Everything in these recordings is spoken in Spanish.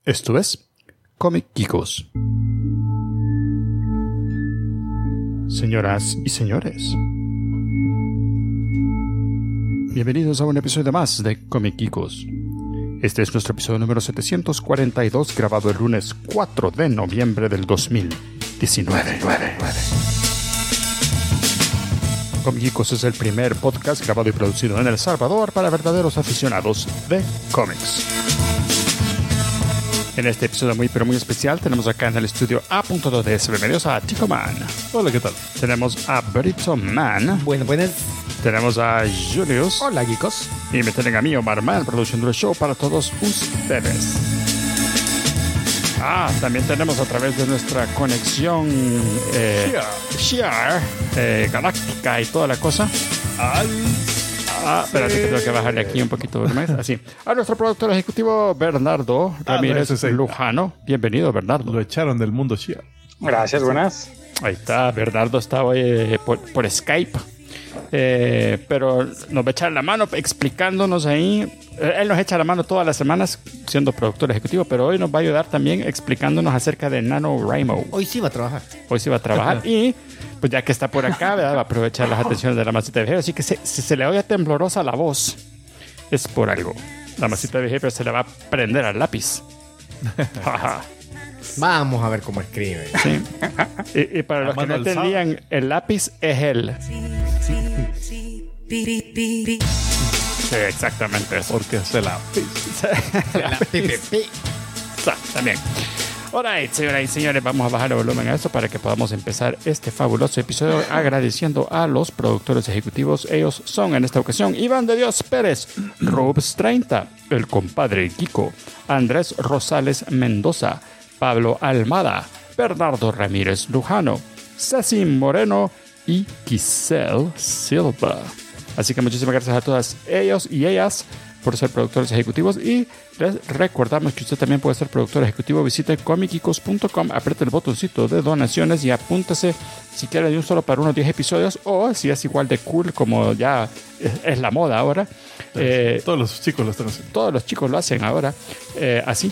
Esto es Comic Geekos. Señoras y señores, bienvenidos a un episodio más de Comic Geekos. Este es nuestro episodio número 742, grabado el lunes 4 de noviembre del 2019. Comic Geekos es el primer podcast grabado y producido en El Salvador para verdaderos aficionados de cómics. En este episodio muy especial tenemos acá en el estudio A.2DS. Bienvenidos a Tico Man. Hola, ¿qué tal? Tenemos a Brito Man. Buenas. Tenemos a Julius. Hola, geekos. Y me tienen a mí, Omar Man, produciendo el show para todos ustedes. También tenemos a través de nuestra conexión Share galáctica y toda la cosa. Espérate que tengo que bajarle aquí un poquito más. Así. A nuestro productor ejecutivo Bernardo Ramírez Lujano. Bienvenido, Bernardo. Lo echaron del mundo Shia. Gracias, buenas. Ahí está, Bernardo está hoy por Skype. Pero nos va a echar la mano explicándonos ahí. Él nos echa la mano todas las semanas siendo productor ejecutivo, pero hoy nos va a ayudar también explicándonos acerca de NaNoWriMo. Hoy sí va a trabajar. Y pues ya que está por acá, ¿verdad? Va a aprovechar las atenciones de la masita de viejero. Así que si se le oye temblorosa la voz, es por algo. La masita de viejero se le va a prender al lápiz. Vamos a ver cómo escribe. Sí. Y para los que no entendían, el lápiz es el... Sí, exactamente eso. Porque es el lápiz. También. Alright, señoras y señores, vamos a bajar el volumen a esto para que podamos empezar este fabuloso episodio agradeciendo a los productores ejecutivos. Ellos son en esta ocasión Iván de Dios Pérez, Rubs30, el compadre Kiko, Andrés Rosales Mendoza, Pablo Almada, Bernardo Ramírez Lujano, Ceci Moreno y Giselle Silva. Así que muchísimas gracias a todas ellos y ellas por ser productores ejecutivos, y les recordamos que usted también puede ser productor ejecutivo. Visite comicgeekos.com, apriete el botoncito de donaciones y apúntese si quiere de un solo para unos 10 episodios, o si es igual de cool como ya es la moda ahora. Todos los chicos lo están haciendo. Todos los chicos lo hacen ahora, así.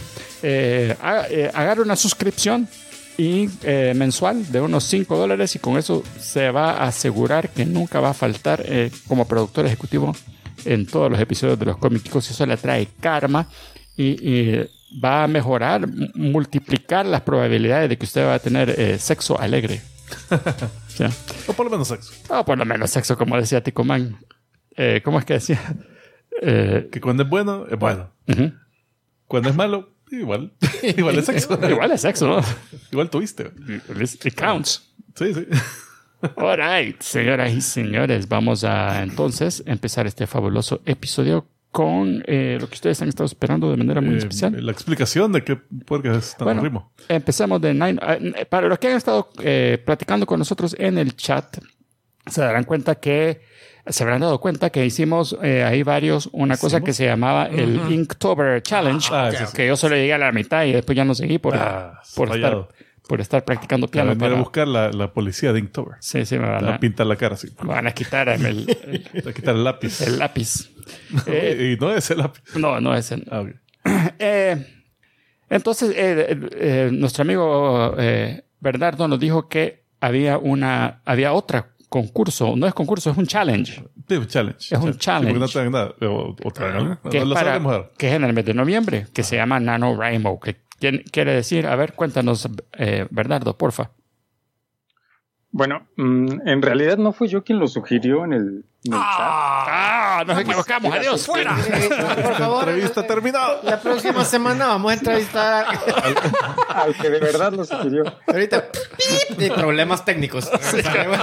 Agarre una suscripción y mensual de unos $5, y con eso se va a asegurar que nunca va a faltar como productor ejecutivo en todos los episodios de los cómicos. Eso le trae karma y va a mejorar, multiplicar las probabilidades de que usted va a tener sexo alegre. ¿Sí? O por lo menos sexo. O por lo menos sexo, como decía Tico Man. ¿Cómo es que decía? Que cuando es bueno, es bueno. Uh-huh. Cuando es malo, igual. Igual es sexo. Igual es sexo, ¿no? Igual tuviste. It counts. Sí. Alright, señoras y señores, vamos a entonces empezar este fabuloso episodio con lo que ustedes han estado esperando de manera muy especial. La explicación de qué podcast es tan ritmo. Empezamos de Nine. Para los que han estado platicando con nosotros en el chat, se habrán dado cuenta que hicimos ahí una cosa que se llamaba el Inktober Challenge, que yo solo llegué a la mitad y después ya no seguí por estar practicando piano. Para buscar la policía de Inktober. Sí, me van a pintar la cara así. Me van a quitar el lápiz. El lápiz. Y no es el lápiz. No es el. Okay. Entonces, nuestro amigo Bernardo nos dijo que había otra concurso. No es concurso, es un challenge. Sí, un challenge. Es un challenge. Sí, porque no traen nada. Que es en el mes de noviembre, que se llama NaNoWriMo. ¿Qué quiere decir? A ver, cuéntanos, Bernardo, porfa. Bueno, en realidad no fui yo quien lo sugirió en el chat. Nos equivocamos. Adiós, fuera. Por favor, entrevista terminada. La próxima semana vamos a entrevistar al que de verdad lo sugirió. Ahorita, de problemas técnicos. Sí.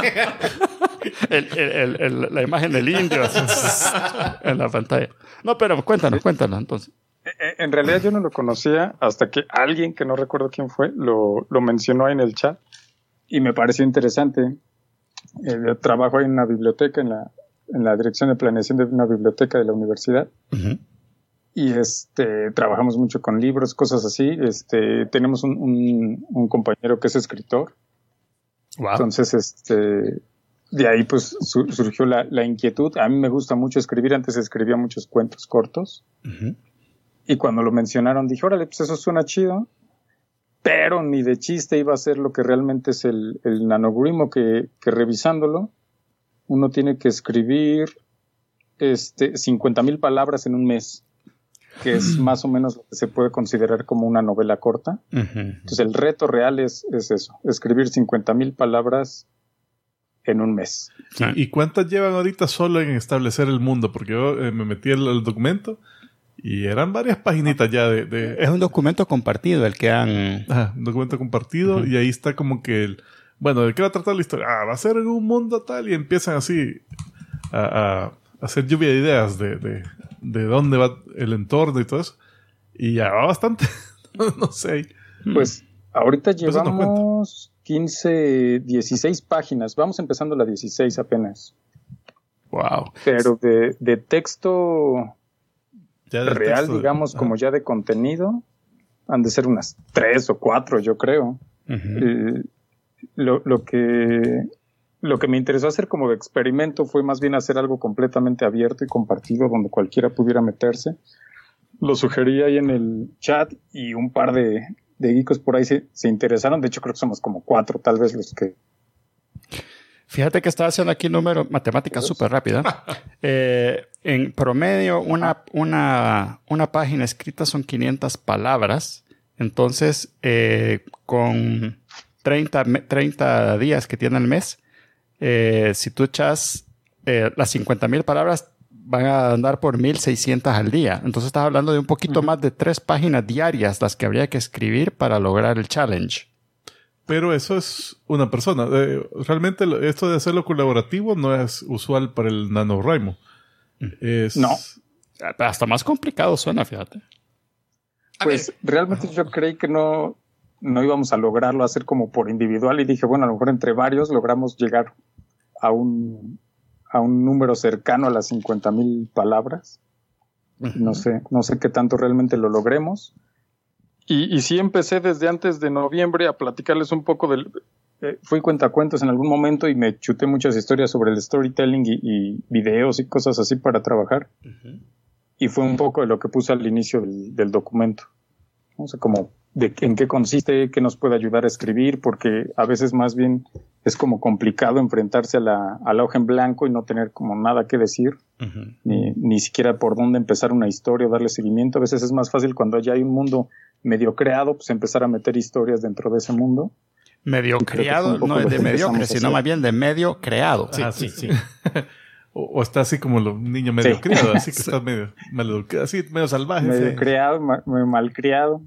La imagen del indio en la pantalla. No, pero cuéntanos entonces. En realidad yo no lo conocía hasta que alguien, que no recuerdo quién fue, lo mencionó en el chat y me pareció interesante. Yo trabajo en una biblioteca, en la dirección de planeación de una biblioteca de la universidad. Uh-huh. Y trabajamos mucho con libros, cosas así. Tenemos un compañero que es escritor. Wow. Entonces, de ahí pues surgió la inquietud. A mí me gusta mucho escribir. Antes escribía muchos cuentos cortos. Uh-huh. Y cuando lo mencionaron dije, órale, pues eso suena chido. Pero ni de chiste iba a ser lo que realmente es el nanogrimo, que revisándolo, uno tiene que escribir 50,000 palabras en un mes, que es más o menos lo que se puede considerar como una novela corta. Entonces el reto real es eso, escribir 50,000 palabras en un mes. ¿Y cuántas llevan ahorita solo en establecer el mundo? Porque yo me metí el documento y eran varias paginitas ya de... Es un documento compartido el que han... un documento compartido y ahí está como que... Bueno, ¿de qué va a tratar la historia? Va a ser en un mundo tal, y empiezan así a hacer lluvia de ideas de dónde va el entorno y todo eso. Y ya va bastante. No sé. Pues ahorita llevamos 16 páginas. Vamos empezando la 16 apenas. Wow. Pero de texto ya real, texto digamos, como ya de contenido, han de ser unas 3 o 4, yo creo. Lo que me interesó hacer como de experimento fue más bien hacer algo completamente abierto y compartido donde cualquiera pudiera meterse. Lo sugerí ahí en el chat y un par de geekos por ahí se interesaron. De hecho, creo que somos como 4 tal vez los que... Fíjate que estaba haciendo aquí matemática súper rápida. En promedio, una página escrita son 500 palabras. Entonces, con 30 días que tiene el mes, si tú echas las 50,000 palabras, van a andar por 1,600 al día. Entonces estás hablando de un poquito más de 3 páginas diarias las que habría que escribir para lograr el challenge. Pero eso es una persona. Realmente esto de hacerlo colaborativo no es usual para el NaNoWriMo. No. Hasta más complicado suena, fíjate. Pues realmente yo creí que no íbamos a lograrlo hacer como por individual y dije, bueno, a lo mejor entre varios logramos llegar a un número cercano a las 50,000 palabras. No sé qué tanto realmente lo logremos. Y sí empecé desde antes de noviembre a platicarles un poco fui cuentacuentos en algún momento y me chuté muchas historias sobre el storytelling y videos y cosas así para trabajar. Y fue un poco de lo que puse al inicio del documento. O sea, como en qué consiste, qué nos puede ayudar a escribir, porque a veces más bien es como complicado enfrentarse a la hoja en blanco y no tener como nada que decir, ni siquiera por dónde empezar una historia o darle seguimiento. A veces es más fácil cuando ya hay un mundo medio creado, pues empezar a meter historias dentro de ese mundo. Medio creado, no es de mediocre, sino más bien de medio creado. Sí. O está así como los niños medio criados, así que está medio así, medio salvaje. Medio criado, medio malcriado.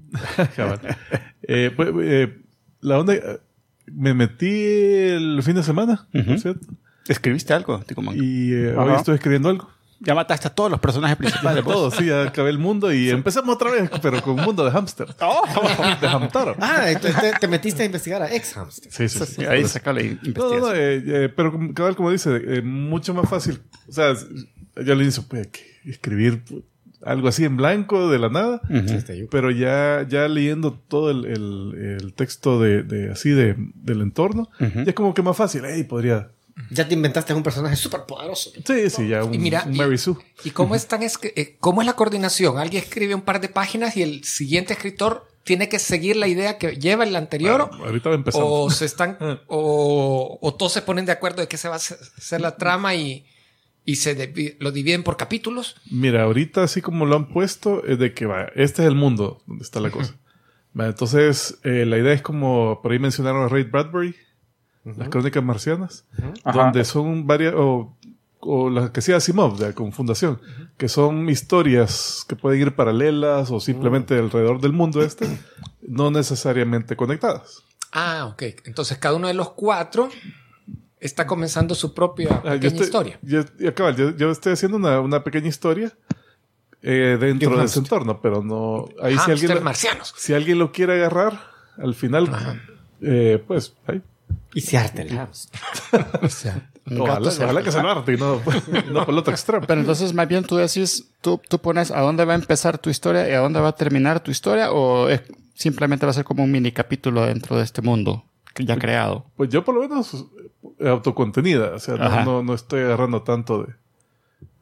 La onda, me metí el fin de semana, ¿cierto? ¿Escribiste algo? Y hoy estoy escribiendo algo. Ya mataste a todos los personajes principales. Todos, sí, ya acabé el mundo y empezamos otra vez, pero con un mundo de hámster. De Hamtaro. Te metiste a investigar a ex-hámster. Sí. Ahí saca la investigación. Pero como dice, mucho más fácil. O sea, yo al inicio, pues, escribir algo así en blanco de la nada. Pero ya leyendo todo el texto del entorno, ya es como que más fácil. Podría... Ya te inventaste un personaje súper poderoso. Sí, ya un Mary Sue. ¿Y cómo es la coordinación? Alguien escribe un par de páginas y el siguiente escritor tiene que seguir la idea que lleva el anterior. Bueno, ahorita empezamos. O todos se ponen de acuerdo de qué se va a hacer la trama y lo dividen por capítulos. Mira, ahorita así como lo han puesto es de que este es el mundo donde está la cosa. Entonces, la idea es como por ahí mencionaron a Ray Bradbury. Las crónicas marcianas, donde son varias, o las que sea Asimov, con Fundación, que son historias que pueden ir paralelas o simplemente alrededor del mundo no necesariamente conectadas. Ah, ok. Entonces cada uno de los 4 está comenzando su propia pequeña historia. Yo estoy haciendo una pequeña historia dentro de ese entorno, pero no... Ahí marcianos. Si alguien lo quiere agarrar, al final, pues... ahí. Y se arte el hámster. Ojalá que se lo arte y no por el otro extremo. Pero entonces, más bien tú decís, tú pones a dónde va a empezar tu historia y a dónde va a terminar tu historia, o simplemente va a ser como un mini capítulo dentro de este mundo ya creado. Pues yo por lo menos autocontenida, o sea, no estoy agarrando tanto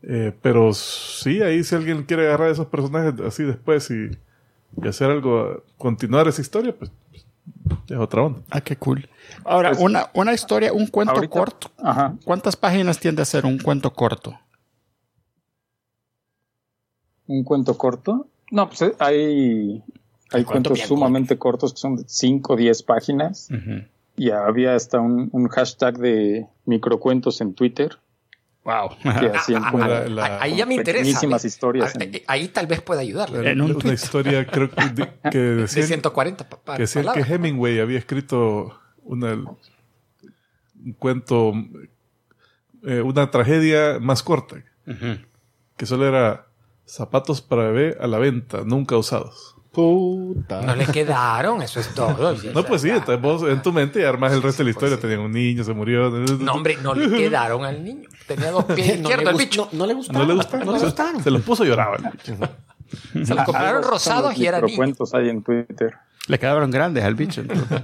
Pero sí, ahí si alguien quiere agarrar a esos personajes así después y hacer algo, continuar esa historia, pues es otra onda. Ah, qué cool. Ahora, Pues, una historia, un cuento ahorita- corto. Ajá. ¿Cuántas páginas tiende a ser un cuento corto? ¿Un cuento corto? No, pues hay cuento cuentos bien sumamente cortos que son de 5 o 10 páginas. Ujú. Y había hasta un hashtag de microcuentos en Twitter Wow. que hacían como Ahí ya me interesa. pequeñísimas historias. Ahí tal vez pueda ayudarle. En un Una tweet. historia, creo que De decían, 140 que decían que Hemingway había escrito un cuento, una tragedia más corta, Ujú. que solo era zapatos para bebé a la venta, nunca usados. Puta. No le quedaron, eso es todo. No, pues sí, entonces vos en tu mente armas el resto de la historia. Tenían un niño, se murió. No, hombre, no le quedaron al niño. Tenía 2 pies No izquierdos le el gust- bicho. no le gustaron. No le gustaron. No le gustaron. Se los puso y lloraba. el bicho. Se los compraron Son rosados los y era niño. microcuentos hay en Twitter. Le quedaron grandes al bicho. Entonces.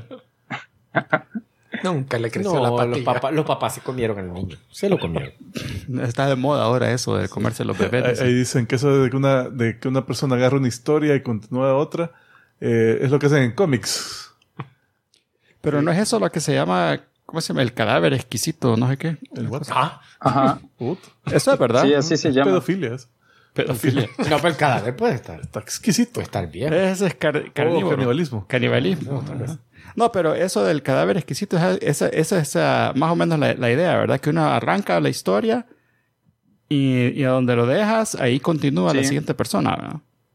Nunca le creció la No, patilla. los papás se comieron al niño. Se lo comieron. Está de moda ahora eso de comerse los bebés. Ahí dicen que eso de que una persona agarra una historia y continúa otra, es lo que hacen en cómics. Pero no es eso lo que se llama, ¿cómo se llama? El cadáver exquisito, no sé qué. ¿El what? Ajá. What? Eso es verdad. Sí, así se llama. Pedofilia. Pedofilia. No, pero el cadáver puede estar. Está exquisito. Puede estar bien. Ese es carnívoro. Canibalismo. Canibalismo. No, pero eso del cadáver exquisito, esa es más o menos la idea, ¿verdad? Que uno arranca la historia y a donde lo dejas, ahí continúa la Sí. siguiente persona, ¿verdad?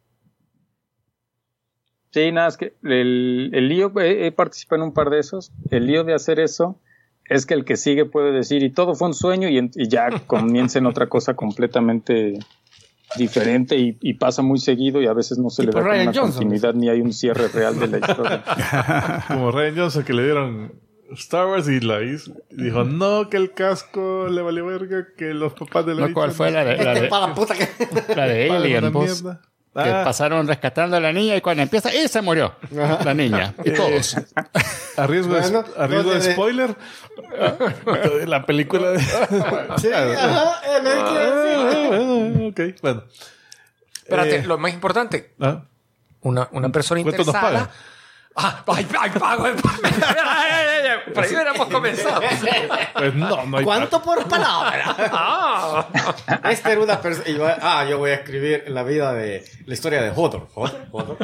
Sí, nada, es que el lío, he participado en un par de esos. El lío de hacer eso es que el que sigue puede decir, y todo fue un sueño, y ya comienza en otra cosa completamente diferente y pasa muy seguido y a veces no se le Tipo da como Ryan una Johnson. continuidad ni hay un cierre real de la historia. Como Ryan Johnson, que le dieron Star Wars y la hizo. Y dijo, no, que el casco le valió verga, que los papás de la No, ¿cuál fue la de Para la puta que... la de Alien, una vos? mierda. Que Ah, pasaron rescatando a la niña y cuando empieza, ¡y se murió! La niña. Y todos. a riesgo Bueno, a riesgo no, de de- spoiler, la película de... Sí, ajá, Ok, bueno. Espérate, lo más importante, Ah, una persona ¿cuánto nos interesada. pagan? Ay, pago. Por ahí hubiéramos comenzado. pues no hay... ¿Cuánto por palabra? Ah. Esta era una persona. Yo voy a escribir la vida de la historia de Hodor. Hodor.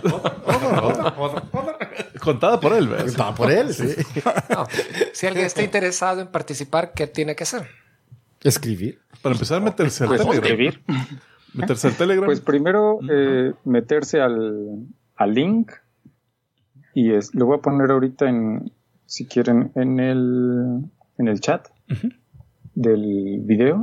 Contada por él, ¿ves? Estaba por él, sí. No. Si alguien está interesado en participar, ¿qué tiene que hacer? Escribir. Para empezar, meterse al Pues Telegram. escribir. Meterse al Telegram. Pues primero meterse al link y lo voy a poner ahorita si quieren, en el chat del video.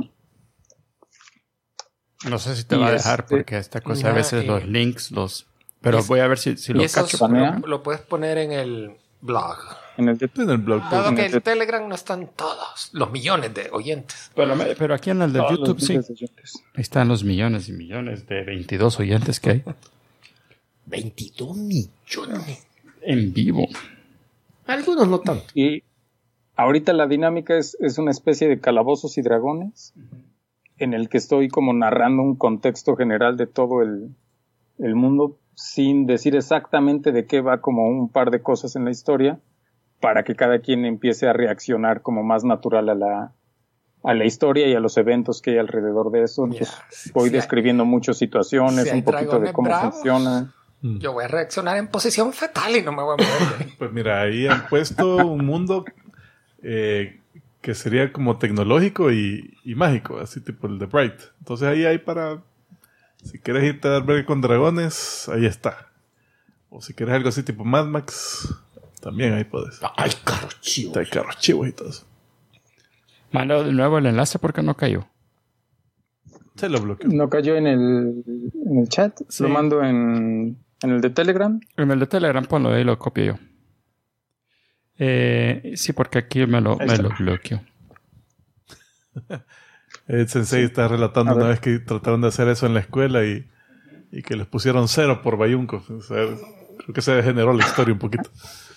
No sé si te Y va a dejar este- porque esta cosa a veces No, los links Pero voy a ver si Y lo eso cacho. lo puedes poner en el blog. En el de En el blog. Dado que en el- el Telegram no están todos los millones de oyentes. Pero aquí en el de todos YouTube los sí. miles de oyentes. Ahí están los millones y millones de 22 oyentes que hay 22 millones. en vivo. Algunos no tanto. Y ahorita la dinámica es una especie de calabozos y dragones en el que estoy como narrando un contexto general de todo el mundo sin decir exactamente de qué va, como un par de cosas en la historia para que cada quien empiece a reaccionar como más natural a la historia y a los eventos que hay alrededor de eso. Entonces, voy si hay- describiendo muchas situaciones, si hay un poquito de dragones cómo bravos. funciona. Yo voy a reaccionar en posición fetal y no me voy a mover. Pues mira, ahí han puesto un mundo que sería como tecnológico y mágico, así tipo el de Bright. Entonces ahí hay para... Si quieres irte a dar verga con dragones, ahí está. O si quieres algo así tipo Mad Max, también ahí puedes. Ay, caro chivo. Hay carros chivos y todo eso. Mando de nuevo el enlace porque no cayó. Se lo bloqueó. No cayó en el chat, Sí. lo mando en el de Telegram. En el de Telegram ponlo ahí, lo copio yo. Sí, porque aquí me lo bloqueó. El sensei está relatando A ver. una vez que trataron de hacer eso en la escuela y que les pusieron 0 por bayunco. O sea, creo que se degeneró la historia un poquito.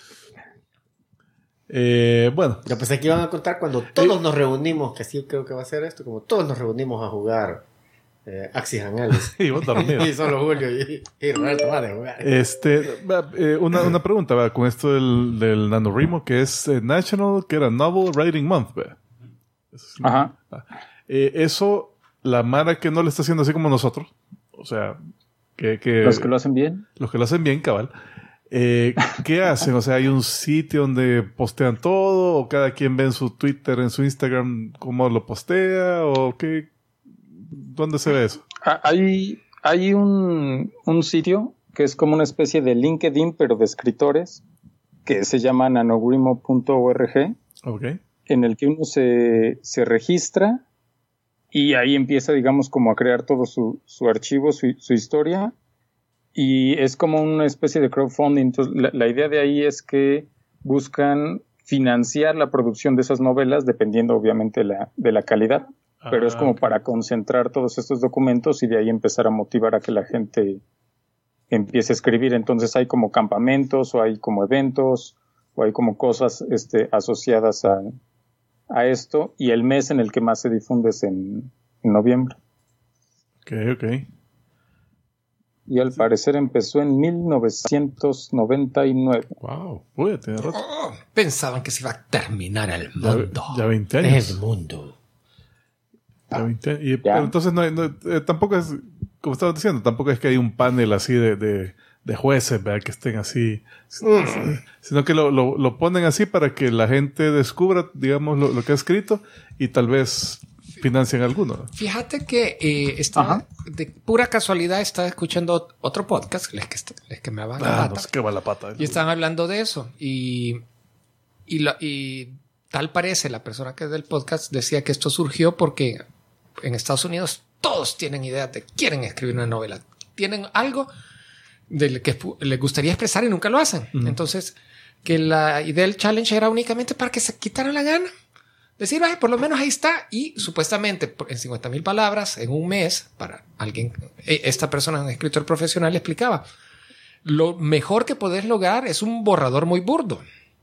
Bueno, Yo pensé que iban a contar cuando todos nos reunimos, que sí creo que va a ser esto, como todos nos reunimos a jugar Axis Anales. Y vos dormido. Y solo Julio y Roberto va de jugar. Una pregunta, ¿va? Con esto del NaNoWriMo, que es National, que era Novel Writing Month, ¿va? Ajá. Eso, la mara que no le está haciendo así como nosotros, o sea, los que lo hacen bien. Los que lo hacen bien, cabal. ¿Qué hacen? O sea, ¿hay un sitio donde postean todo? ¿O cada quien ve en su Twitter, en su Instagram, cómo lo postea? ¿O qué? ¿Dónde se ve eso? Hay un sitio que es como una especie de LinkedIn, pero de escritores, que se llama nanowrimo.org, okay, en el que uno se registra y ahí empieza, digamos, como a crear todo su archivo, su historia, y es como una especie de crowdfunding. Entonces, la idea de ahí es que buscan financiar la producción de esas novelas, dependiendo obviamente de la calidad, pero es como para concentrar todos estos documentos y de ahí empezar a motivar a que la gente empiece a escribir. Entonces hay como campamentos, o hay como eventos, o hay como cosas asociadas a esto, y el mes en el que más se difunde es en noviembre. Ok. Y al parecer empezó en 1999. Wow, uy, tiene rato. Pensaban que se iba a terminar el mundo. Ya 20 años. El mundo. Ya 20 años. Pero entonces tampoco es, como estaba diciendo, tampoco es que hay un panel así de jueces, ¿verdad? Que estén así, sino que lo ponen así para que la gente descubra, digamos, lo que ha escrito y tal vez financian alguno. Fíjate que de pura casualidad estaba escuchando otro podcast, les que me va la pata. No sé qué va la pata. Y estaban hablando de eso. Y tal parece, la persona que es del podcast decía que esto surgió porque en Estados Unidos todos tienen ideas de quieren escribir una novela. Tienen algo del que les gustaría expresar y nunca lo hacen. Entonces, que la idea del challenge era únicamente para que se quitaran la gana. Decir, ay, por lo menos ahí está. Y supuestamente en 50,000 palabras, en un mes, para alguien, esta persona, un escritor profesional, explicaba, lo mejor que podés lograr es un borrador muy burdo.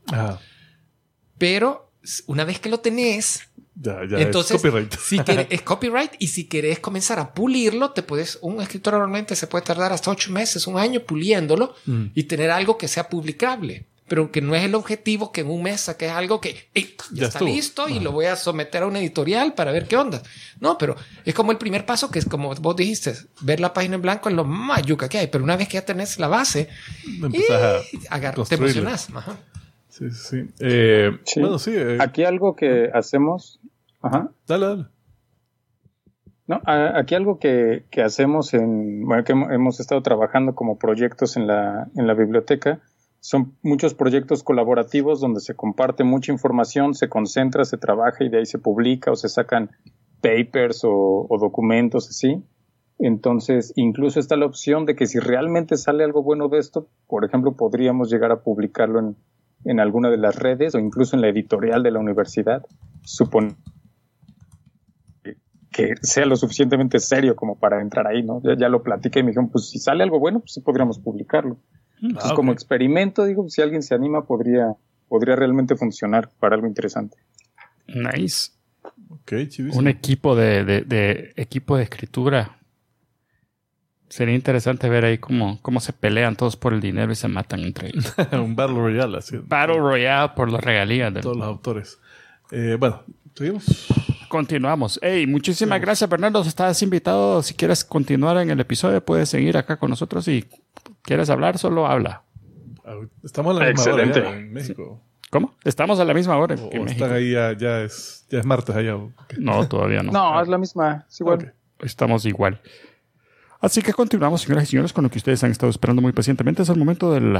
Pero una vez que lo tenés, ya entonces, es copyright. Es copyright, y si querés comenzar a pulirlo, un escritor normalmente se puede tardar hasta 8 meses, un año puliéndolo y tener algo que sea publicable. Pero que no es el objetivo que en un mes saques algo que ya está listo y lo voy a someter a una editorial para ver qué onda. No, pero es como el primer paso, que es como vos dijiste, ver la página en blanco es lo más yuca que hay. Pero una vez que ya tenés la base, te emocionás. Ajá. Sí. Sí. Bueno, sí. Aquí algo que hacemos... Ajá. Dale. No, aquí algo que hacemos que hemos estado trabajando como proyectos en la biblioteca. Son muchos proyectos colaborativos donde se comparte mucha información, se concentra, se trabaja y de ahí se publica o se sacan papers o documentos así. Entonces, incluso está la opción de que si realmente sale algo bueno de esto, por ejemplo, podríamos llegar a publicarlo en alguna de las redes o incluso en la editorial de la universidad. Supone que sea lo suficientemente serio como para entrar ahí, ¿no? Ya lo platiqué y me dijeron, pues si sale algo bueno, pues sí podríamos publicarlo. Entonces, como experimento, digo, si alguien se anima, podría realmente funcionar para algo interesante. Nice. Okay, un equipo de escritura. Sería interesante ver ahí cómo se pelean todos por el dinero y se matan entre ellos. Un Battle Royale, así. Battle Royale por las regalías de todos los autores. Bueno, ¿seguimos? Continuamos. Hey, muchísimas gracias, Bernardo. Estás invitado. Si quieres continuar en el episodio, puedes seguir acá con nosotros. Si quieres hablar, solo habla. Estamos a la misma hora ya en México. ¿Cómo? Estamos a la misma hora en México. Están ahí ya es martes allá. No, todavía no. No, es la misma. Es igual. Okay. Estamos igual. Así que continuamos, señoras y señores, con lo que ustedes han estado esperando muy pacientemente. Es el momento del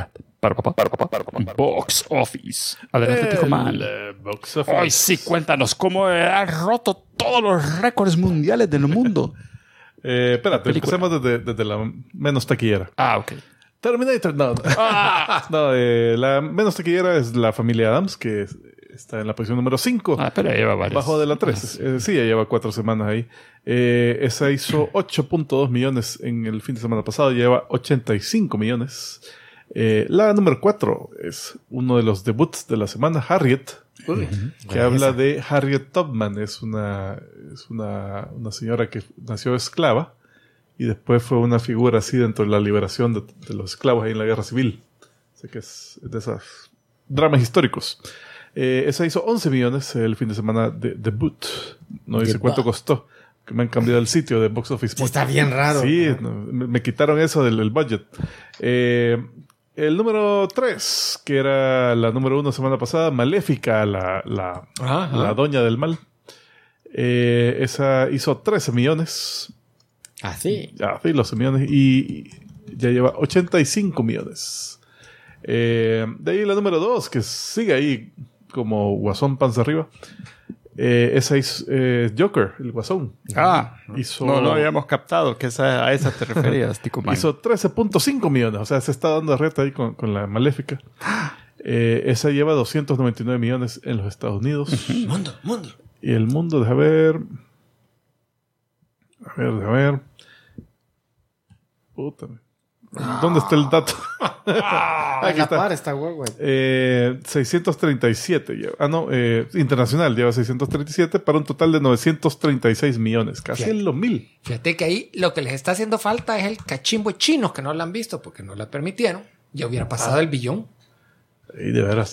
Box Office. Adelante, Tico Man. Box Office. Hoy sí, cuéntanos cómo ha roto todos los récords mundiales del mundo. Espérate, empecemos desde la menos taquillera. Ok. Terminator, no. La menos taquillera es La Familia Adams, que está en la posición número 5. Pero lleva varias. Bajo de la 3. Sí, ya lleva 4 semanas ahí. Esa hizo 8.2 millones en el fin de semana pasado. Lleva 85 millones. La número 4 es uno de los debuts de la semana, Harriet, que habla de Harriet Tubman. Es una señora que nació esclava y después fue una figura así dentro de la liberación de los esclavos ahí en la Guerra Civil. Así que es de esos dramas históricos. Esa hizo 11 millones el fin de semana de debut. No dice cuánto costó. Que me han cambiado el sitio de Box Office Mojo. Está bien raro. Sí, me quitaron eso del budget. El número 3, que era la número 1 semana pasada, Maléfica, la doña del mal. Esa hizo 13 millones. Ah, sí. Sí, los millones. Y ya lleva 85 millones. De ahí la número 2, que sigue ahí como Guasón panza arriba. Esa es Joker, el Guasón. No habíamos captado que a esa te referías, Tico Man. Hizo 13.5 millones. O sea, se está dando reta ahí con la Maléfica. Esa lleva 299 millones en los Estados Unidos. Mundo. Y el mundo, deja ver. A ver. Puta. ¿Dónde está el dato? Aquí está huevo. 637 lleva. Internacional lleva 637 para un total de 936 millones. Casi en los 1000. Fíjate que ahí lo que les está haciendo falta es el cachimbo chino, que no lo han visto porque no la permitieron. Ya hubiera pasado el billón. Y de veras.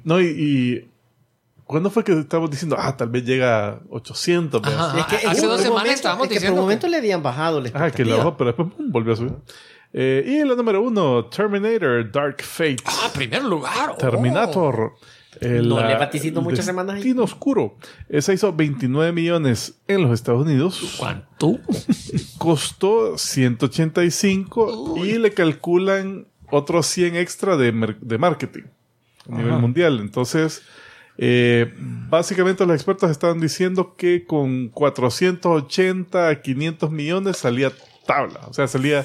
¿Cuándo fue que estábamos diciendo, tal vez llega a 800? Ajá, Es que hace 2 semanas estábamos diciendo por un momento le habían bajado la expectativa. Que la bajó, pero después volvió a subir. Y la número 1, Terminator Dark Fate. Primer lugar. Terminator. No le vaticino muchas semanas ahí. Destino Oscuro. Esa hizo 29 millones en los Estados Unidos. ¿Cuánto? Costó 185 y le calculan otros 100 extra de marketing a nivel mundial. Entonces, básicamente los expertos estaban diciendo que con 480 a 500 millones salía tabla. O sea, salía...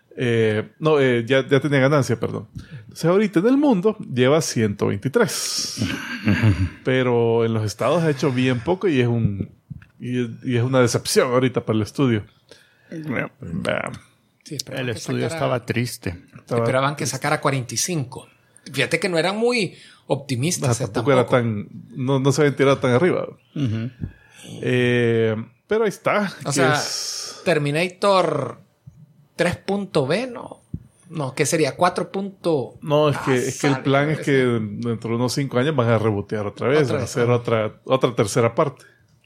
ya tenía ganancia, perdón. Entonces ahorita en el mundo lleva 123. Pero en los estados ha hecho bien poco y es una decepción ahorita para el estudio. Sí, el estudio estaba triste. Esperaban que sacara 45. Fíjate que no eran muy optimistas. Tampoco era tan... No se habían tirado tan arriba. Pero ahí está. O sea, Terminator 3.B, no, ¿qué sería? 4. No, es que el plan es que dentro de unos 5 años van a rebotear otra vez. Van a hacer otra tercera parte.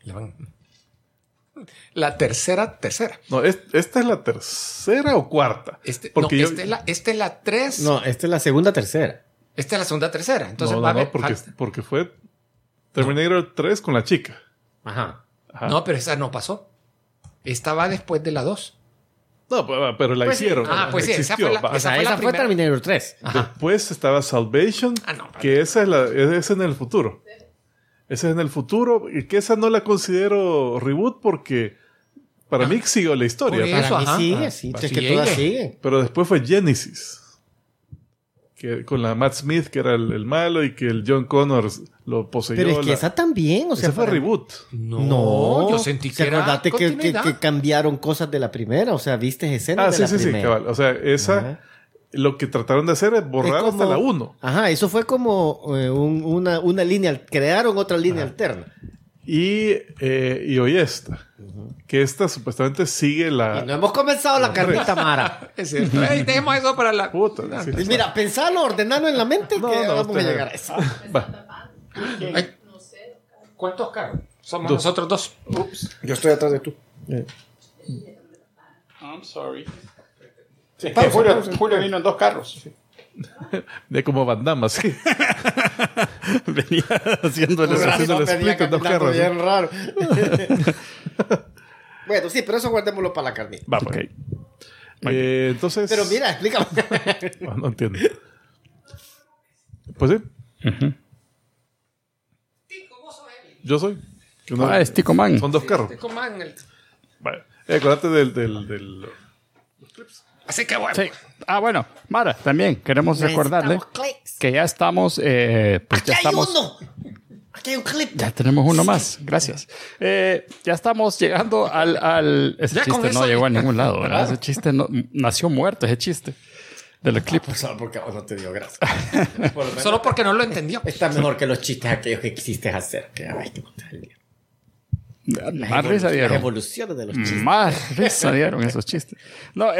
La tercera. No, ¿esta es la tercera o cuarta? Esta es la 3. No, esta es la segunda tercera. Esta es la segunda tercera. Entonces porque fue Terminator 3 con la chica. Ajá. No, pero esa no pasó. Esta va después de la 2. No, pero la hicieron. Pues sí, esa fue Terminator 3. Después estaba Salvation, que esa es en el futuro. Esa es en el futuro, y que esa no la considero reboot porque para mí siguió la historia. Para mí sigue, sí. Es que todas siguen. Pero después fue Genesis. Que con la Matt Smith, que era el malo, y que el John Connor lo poseyó. Pero es que esa también, o sea... Esa fue reboot. No, yo sentí que era acordate que cambiaron cosas de la primera, o sea, viste escenas de la primera. Sí, cabal. O sea, esa... Lo que trataron de hacer es borrar hasta la 1. Ajá, eso fue como una línea... Crearon otra línea alterna. Y hoy esta. Que esta supuestamente sigue la... Y no hemos comenzado la carnita, Mara. Es cierto. Dejemos eso para la... Puta. Mira, pensalo, ordenalo en la mente vamos a llegar a eso. ¿Cuántos carros? Somos nosotros 2. Ups. Yo estoy atrás de tú. I'm sorry. Sí, Julio vino en 2 carros. De como Van Damme, sí. Venía haciendo el split en 2 carros. Bien raro. Bueno, sí, pero eso guardémoslo para la carnita. Va, ok. Entonces... Pero mira, explícame. No entiendo. Pues sí. Yo soy. Es Tico Man. Son 2 carros. Tico Man. Vale. Acuérdate del... Así que bueno. Sí. Bueno, Mara, también queremos recordarle que ya estamos... Aquí ya hay estamos... uno. Aquí hay un clip. Ya tenemos uno más. Gracias. Ya estamos llegando al... Ese Ya chiste con no eso- llegó a ningún lado, ¿verdad? Ese chiste nació muerto, ese chiste. de los clips. Solo porque a vos no te dio gracia. Solo porque no lo entendió. Está mejor que los chistes aquellos que quisiste hacer. Que, ay, qué brutal. Más risa Las dieron. evoluciones de los chistes. Más risa dieron esos chistes. No,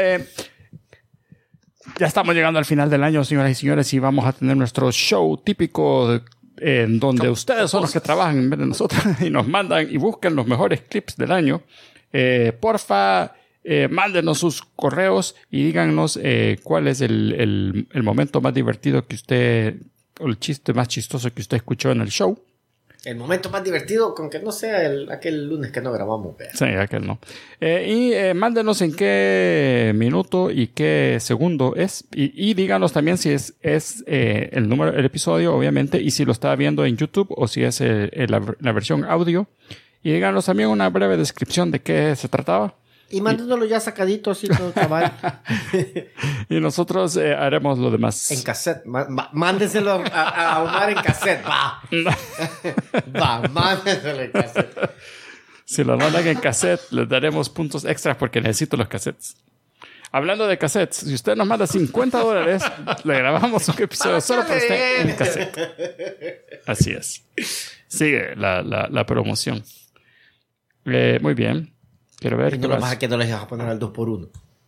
ya estamos llegando al final del año, señoras y señores, y vamos a tener nuestro show típico en donde ustedes son los que trabajan en vez de nosotros y nos mandan y buscan los mejores clips del año. Porfa, mándenos sus correos y díganos cuál es el momento más divertido que usted, o el chiste más chistoso que usted escuchó en el show. El momento más divertido, con que no sea aquel lunes que no grabamos. Vea. Sí, aquel no. Y mándenos en qué minuto y qué segundo es. Y díganos también si es el número, el episodio, obviamente, y si lo está viendo en YouTube o si es la versión audio. Y díganos también una breve descripción de qué se trataba. Y mándenoslo ya sacadito, así todo cabal. Y nosotros haremos lo demás. En cassette. Mándenselo a Omar en cassette. Va, mándenselo en cassette. Si lo mandan en cassette, les daremos puntos extras porque necesito los cassettes. Hablando de cassettes, si usted nos manda $50, le grabamos un episodio solo para usted en cassette. Así es. Sigue la promoción. Muy bien. Quiero ver. Y no lo pasa que no les vas a poner al 2x1. Como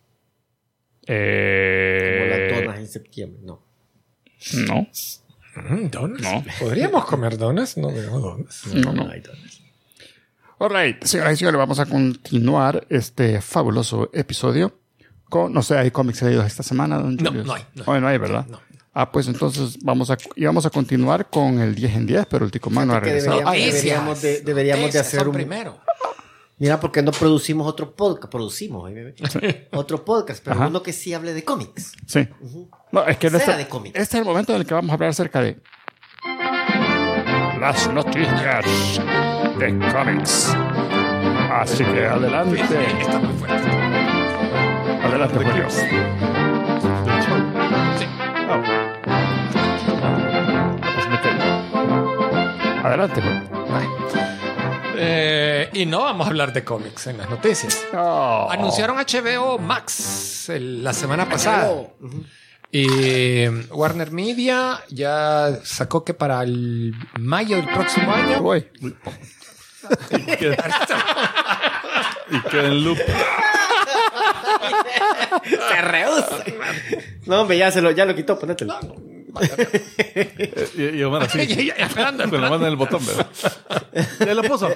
las donas en septiembre, no. No. ¿Donas? No. ¿Podríamos comer donas? No veo donas. No hay donas. All right, señoras y señores, vamos a continuar este fabuloso episodio con, no sé, ¿hay cómics leídos esta semana, don Julius? No hay. Hoy no hay, ¿verdad? No. Pues entonces vamos a continuar con el 10 en 10, pero el Ticomán no ha regresado. Deberíamos de hacer un... primero. Mira, porque no producimos otro podcast. Producimos, otro podcast, pero Ajá. uno que sí hable de cómics. Sí. No, es que De cómics. este es el momento en el que vamos a hablar acerca de las noticias de cómics. Así que adelante. Está muy fuerte. Adelante, Julio. Adelante, Julio. Y no vamos a hablar de cómics en las noticias. Oh. Anunciaron HBO Max la semana pasada. Y Warner Media ya sacó que para el mayo del próximo año. Uy. Y queda en loop. Se rehúsa. No, hombre, ya lo quitó, ponételo. Y Omar así. Esperando. Con la mano en el botón, ¿verdad? Ya lo puso.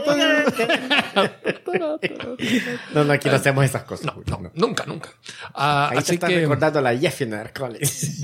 No, aquí no hacemos esas cosas. No, nunca. Ahí Así te estás que recordando a la Jeffiner Collins.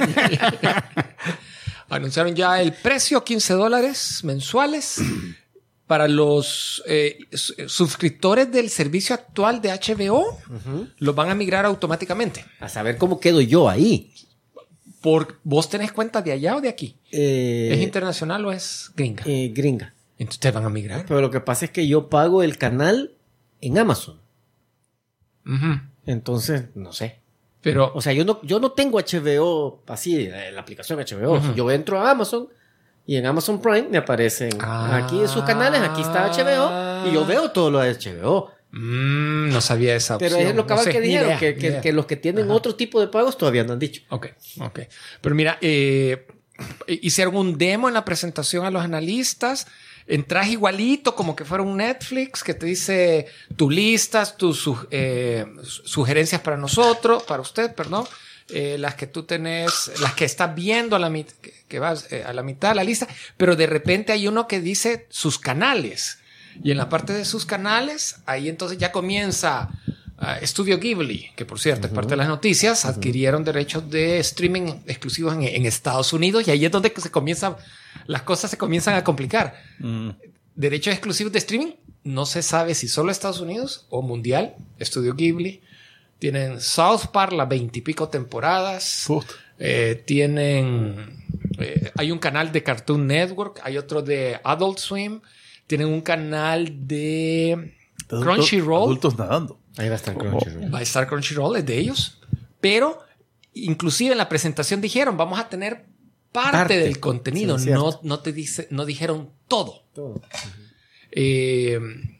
anunciaron ya el precio, $15 mensuales. Para los suscriptores del servicio actual de HBO, los van a migrar automáticamente. A saber cómo quedo yo ahí. ¿Vos tenés cuenta de allá o de aquí? ¿Es internacional o es gringa? Gringa. Entonces te van a migrar. Pero lo que pasa es que yo pago el canal en Amazon. Ujú. Entonces, no sé. Pero, O sea, yo no tengo HBO así, la aplicación HBO. Yo entro a Amazon y en Amazon Prime me aparecen aquí sus canales, aquí está HBO y yo veo todo lo de HBO. no sabía esa opción. Pero es lo No sé, que ni dijeron, idea. que los que tienen otro tipo de pagos todavía no han dicho. Ok. Pero mira, hicieron un demo en la presentación a los analistas. Entras igualito como que fuera un Netflix que te dice tus listas, tus sugerencias para nosotros, para usted, perdón. Las que tú tenés, las que estás viendo a la mitad, que vas a la mitad de la lista, pero de repente hay uno que dice sus canales. Y en la parte de sus canales, ahí entonces ya comienza Studio Ghibli, que por cierto es parte de las noticias, adquirieron derechos de streaming exclusivos en Estados Unidos y ahí es donde las cosas se comienzan a complicar. Derechos exclusivos de streaming, no se sabe si solo Estados Unidos o mundial. Studio Ghibli. Tienen South Park, las 20 y pico temporadas. Tienen... hay un canal de Cartoon Network. Hay otro de Adult Swim. Tienen un canal de Crunchyroll. Adultos nadando. Ahí va a estar Crunchyroll. Va a estar Crunchyroll, es de ellos. Pero inclusive en la presentación dijeron, vamos a tener parte del contenido. Sí, no dijeron todo.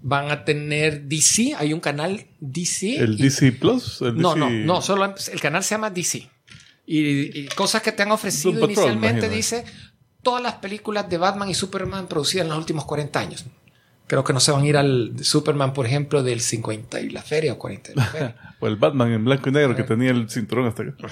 Van a tener DC, hay un canal DC. ¿El DC Plus? No, solo el canal se llama DC. Y cosas que te han ofrecido Doom Patrol, inicialmente imagino. dice todas las películas de Batman y Superman producidas en los últimos 40 años. Creo que no se van a ir al Superman, por ejemplo, del 50 y la feria o 40 y la feria. O el Batman en blanco y negro que tenía el cinturón hasta acá.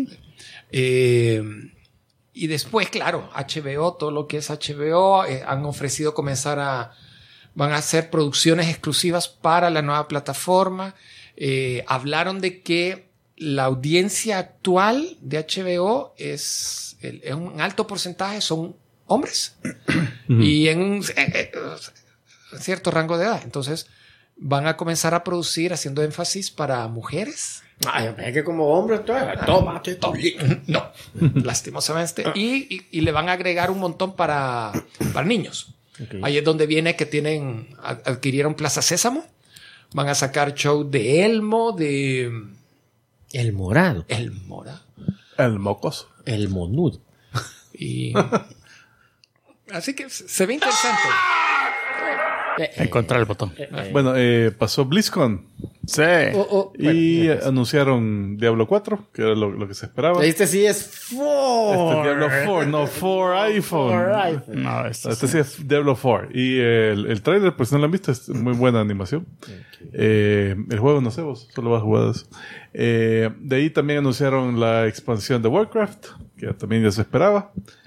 Y después, claro, HBO, todo lo que es HBO, han ofrecido van a hacer producciones exclusivas para la nueva plataforma. Hablaron de que la audiencia actual de HBO es un alto porcentaje son hombres y en un cierto rango de edad. Entonces van a comenzar a producir haciendo énfasis para mujeres. Ay, es que como hombre, tómate. No, lastimosamente. Y le van a agregar un montón para niños. Okay. Ahí es donde viene que adquirieron Plaza Sésamo. Van a sacar show de Elmo, de... El morado. El Mora. El mocoso. El monudo. Y... Así que se ve interesante. Encontrar el botón. Bueno, pasó BlizzCon. Sí. Y anunciaron Diablo 4, que era lo que se esperaba. Este sí es Diablo 4, no 4 iPhone. No, Este sí es Diablo 4. Y el trailer, pues no lo han visto, es muy buena animación. El juego, no sé, vos solo vas a jugar eso. De ahí también anunciaron la expansión de Warcraft, que también ya se esperaba.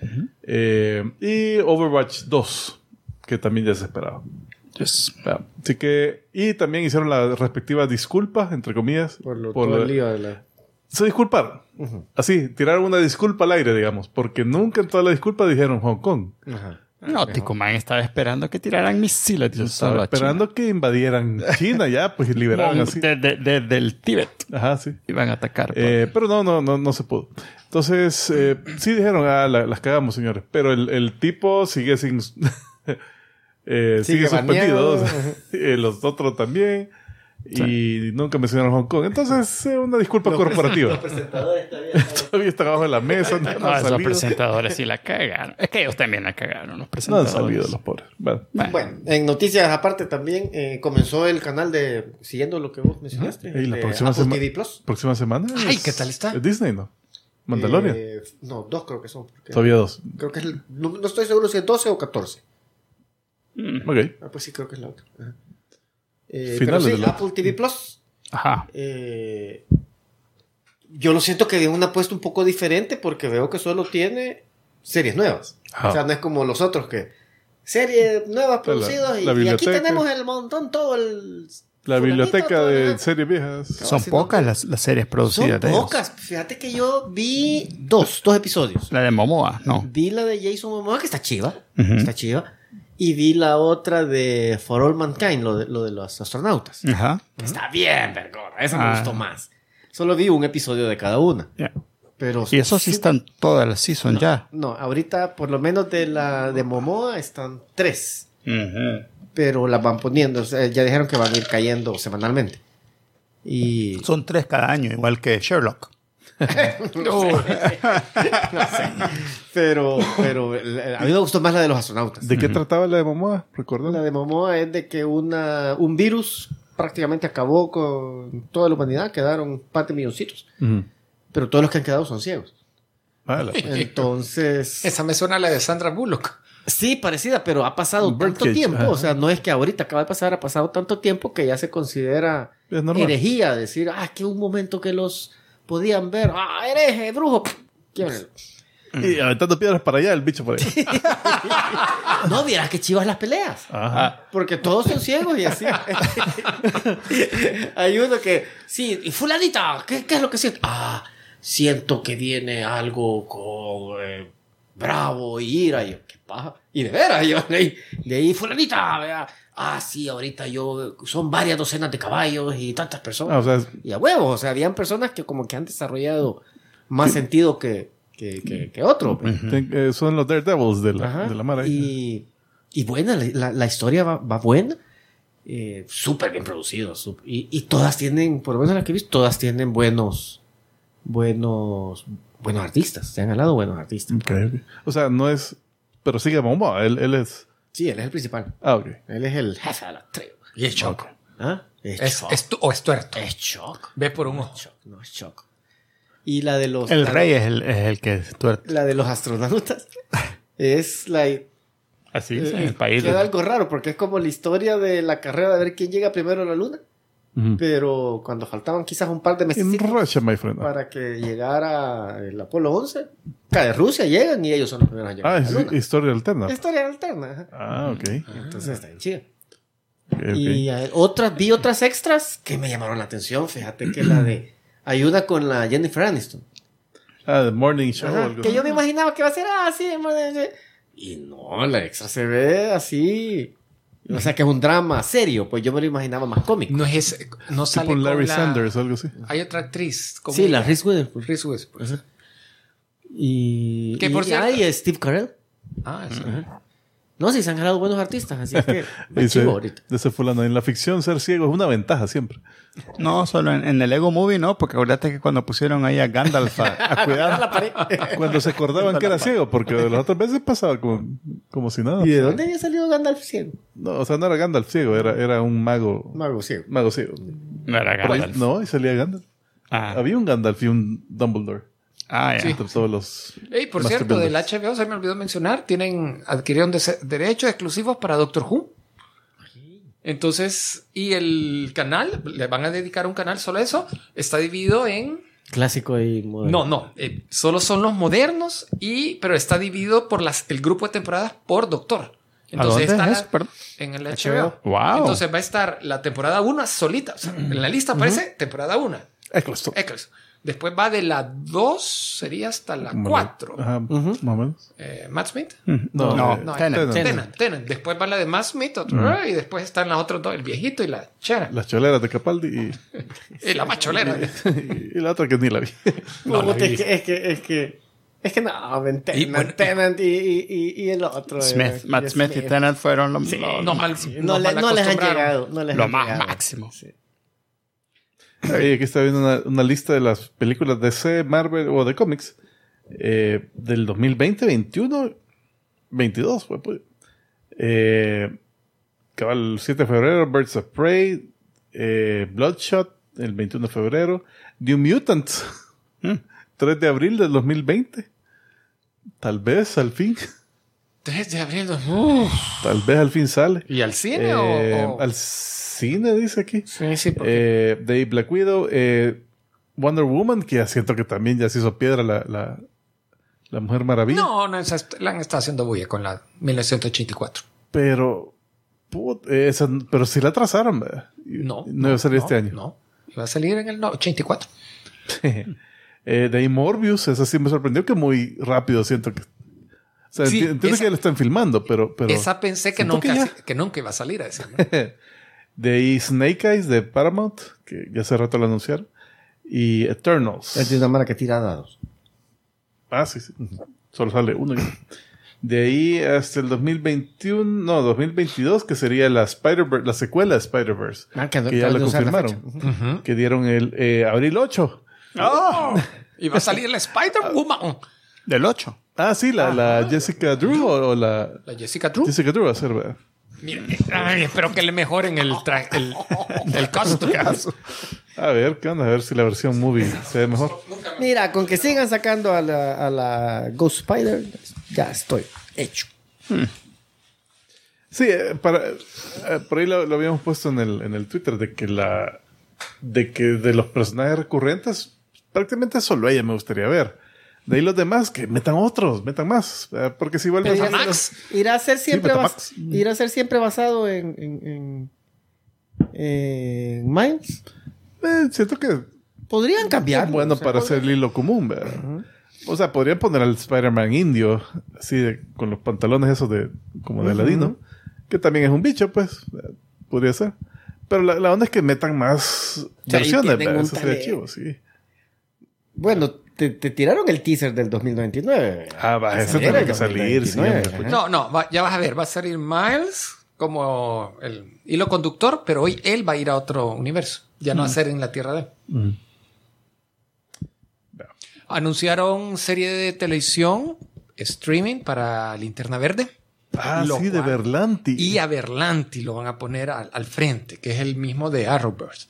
Y Overwatch 2, que también ya se esperaba. Yes. Así que, y también hicieron la respectiva disculpa, entre comillas. Todo el lío de la... Se disculparon. Así, tiraron una disculpa al aire, digamos. Porque nunca en toda la disculpa dijeron Hong Kong. Ajá. No, Ticumán estaba esperando que tiraran misiles. Estaba esperando que invadieran China ya, pues liberaran así. Desde el Tíbet. Ajá, sí. Iban a atacar. Pero no se pudo. Entonces, sí dijeron, las cagamos, señores. Pero el tipo sigue sin... sigue suspendido. Los otros también. Y nunca mencionaron Hong Kong. Entonces, una disculpa corporativa. Los presentadores Todavía está abajo de la mesa. No han esos salido. presentadores sí la cagaron. Es que ellos también la cagaron, los No han presentadores. salido los pobres. Bueno. Bueno, en noticias aparte también comenzó el canal de... Siguiendo lo que vos mencionaste. Y la de próxima Apple semana. TV Plus. Próxima semana. Ay, ¿qué tal está? Es Disney, ¿no? Mandalorian. No, 2 creo que son. Todavía 2. Creo que es no estoy seguro si es 12 o 14. Ok. Ah, pues sí, creo que es la otra. Ajá. Finales Pero sí, de la- Apple TV Plus. Ajá. Yo lo siento que dio una apuesta un poco diferente porque veo que solo tiene series nuevas. Ajá. O sea, no es como los otros que series nuevas producidas la y aquí biblioteca. tenemos el montón, todo el... La biblioteca todo, de ¿no? series viejas. Son sino pocas las series producidas Son de ellos. pocas. Fíjate que yo vi dos episodios. La de Momoa, no. Vi la de Jason Momoa, que está chiva. Ujú. Está chiva. Y vi la otra de For All Mankind, lo de los astronautas. Ajá. Está bien, vergona. Esa me Ah. gustó más. Solo vi un episodio de cada una. Ya. Pero Y eso sí están todas las season ya. No, ahorita por lo menos de la de Momoa están 3. Ujú. Pero las van poniendo. O sea, ya dijeron que van a ir cayendo semanalmente. Y... Son 3 cada año, igual que Sherlock. Pero a mí me gustó más la de los astronautas. ¿De qué trataba la de Momoa? ¿Recuerdan? La de Momoa es de que un virus prácticamente acabó con toda la humanidad. Quedaron un par de milloncitos. Ujú. Pero todos los que han quedado son ciegos. Ah, Entonces... Esa me suena a la de Sandra Bullock. Sí, parecida, pero ha pasado tanto Birdcage, tiempo. ajá. O sea, no es que ahorita acaba de pasar, ha pasado tanto tiempo que ya se considera Es normal. herejía. Decir, que un momento que los podían ver. Hereje, brujo. Quiébrelo. Y aventando piedras para allá, el bicho por ahí. No, vieras que chivas las peleas. Ajá. Porque todos son ciegos y así. Hay uno que, sí, y fulanita, ¿qué es lo que siento? Siento que viene algo con bravo y ira. Y yo, ¿qué paja? Y de veras, yo, de ahí, fulanita, vea. Sí, ahorita son varias docenas de caballos y tantas personas. O sea, Y a huevos, o sea, habían personas que como que han desarrollado más sentido que otro. Pues. son los Daredevils de Ajá. la mara. Y buena, la historia va buena. Súper bien producido. Y todas tienen, por lo menos las que he visto, todas tienen buenos artistas. Se han hablado buenos artistas. Ok. O sea, no es... Pero sigue Momoa. Él es... Sí, él es el principal. Ok. Él es el jefe de la tribu. Y es Chuck. ¿Ah? Es tuerto. Es Chuck. Ve por un ojo. No es Chuck. Y la de los... El rey es el que es tuerto. La de los astronautas es la... Así es en el país. Queda algo raro porque es como la historia de la carrera de ver quién llega primero a la luna. Pero cuando faltaban quizás un par de meses En Russia, my friend. para que llegara el Apolo 11, de Rusia llegan y ellos son los primeros a llegar Ah, a es la luna. historia alterna. Historia alterna. Ajá. Ah, ok. Entonces está bien chida. Ok. Y vi otras extras que me llamaron la atención. Fíjate que la de... Hay una con la Jennifer Aniston. Ah, The Morning Show. Ajá, algo que así. yo me imaginaba que iba a ser así. Y no, la extra se ve así. O sea, que es un drama serio. Pues yo me lo imaginaba más cómico. No sale Tipo un Larry con la... Sanders o algo así. Hay otra actriz. como Sí, la ella. Reese Witherspoon. Reese Witherspoon. Y... Que por cierto- y Steve Carell. Ah, sí. No, sí, se han jalado buenos artistas. Así que... me Dice, chivo ahorita. dice fulano, en la ficción ser ciego es una ventaja siempre. No, solo en el Lego Movie, no, porque acuérdate que cuando pusieron ahí a Gandalf a cuidar. La pared. Cuando se acordaban que era ciego, porque las otras veces pasaba como si nada. ¿Y de dónde había salido Gandalf ciego? No, o sea, no era Gandalf ciego, era un mago. Mago ciego. Mago ciego. No era Por ahí- Gandalf. no, y salía Gandalf. Ah, Había un Gandalf y un Dumbledore. ya. Entre todos los. Ey, por Master cierto, del Builders. HBO se me olvidó mencionar, adquirieron derechos exclusivos para Doctor Who. Entonces, y el canal, le van a dedicar un canal solo a eso, está dividido en... Clásico y moderno. No, solo son los modernos, pero está dividido por el grupo de temporadas por Doctor. Entonces dónde está es? Perdón. en el HBO. Wow. Entonces va a estar la temporada 1 solita. O sea, en la lista aparece temporada 1. Eccleston. Eccles. Después va de la 2 sería hasta la 4. Ajá, más o menos. Matt Smith. No, No, Tennant. Tennant. Después va la de Matt Smith, y después están las otras dos, el viejito y la chera. Las choleras de Capaldi Y la más cholera. y la otra que ni la vi. No, la vi. Es que no, Tennant, Y bueno, Tennant y el otro. Matt Smith y Tennant fueron lo no les les han llegado. No les han más llegado. máximo. Sí. Ahí aquí está viendo una lista de las películas de DC, Marvel o de cómics del 2020, 21, 22. Pues. Cabal, el 7 de febrero, Birds of Prey, Bloodshot, el 21 de febrero, New Mutants, 3 de abril del 2020. Tal vez al fin. 3 de abril. Tal vez al fin sale. ¿Y al cine Al cine, dice aquí. Sí, porque... De ahí Black Widow, Wonder Woman, que ya siento que también ya se hizo piedra la Mujer Maravilla. No, la han estado haciendo bulla con la 1984. Pero, pero si la atrasaron, ¿verdad? No. No iba a salir este año. No, iba a salir en el 84. De ahí Morbius, esa sí me sorprendió que muy rápido siento que... O sea, Sí, entiendo esa- que ya la están filmando, pero Esa pensé que siento nunca, que nunca iba a salir a decir. ¿No? De ahí Snake Eyes de Paramount, que ya hace rato lo anunciaron. Y Eternals. Es de una marca que tira dados. Ah, sí. Solo sale uno. Ya. De ahí hasta el 2022, que sería la secuela de Spider-Verse. Que ya lo confirmaron. Que dieron el abril 8. Y va a salir la Spider-Woman. Del 8. Ah, sí, la Jessica Drew o la... La Jessica Drew. Jessica Drew va a ser, ¿verdad? Mira, espero que le mejoren el costume. A ver, ¿qué onda? A ver si la versión movie se ve mejor. Mira, con que sigan sacando a la Ghost Spider, ya estoy hecho. Sí, por ahí lo habíamos puesto en el Twitter de que de los personajes recurrentes prácticamente solo ella me gustaría ver. De ahí los demás que metan más, porque si vuelven Pero a Max. irá a ser siempre, Betamax. irá a ser siempre basado en Miles. siento que Podrían cambiar. bueno para hacer el hilo común, ¿verdad? O sea, podrían poner al Spider-Man indio así con los pantalones esos como de Aladino, que también es un bicho, pues podría ser. Pero la onda es que metan más sea, versiones, tienen ¿verdad? un Eso sería talento. chivo, sí. Bueno, te tiraron el teaser del 2029. Ah, va, ese Saliera tiene el que salir, 2029, sí, hombre. ajá. No, ya vas a ver, va a salir Miles como el hilo conductor, pero hoy él va a ir a otro universo. Ya no va a ser en la Tierra de él. Anunciaron serie de televisión, streaming para Linterna Verde. Sí, de Berlanti. Y a Berlanti lo van a poner al frente, que es el mismo de Arrowverse.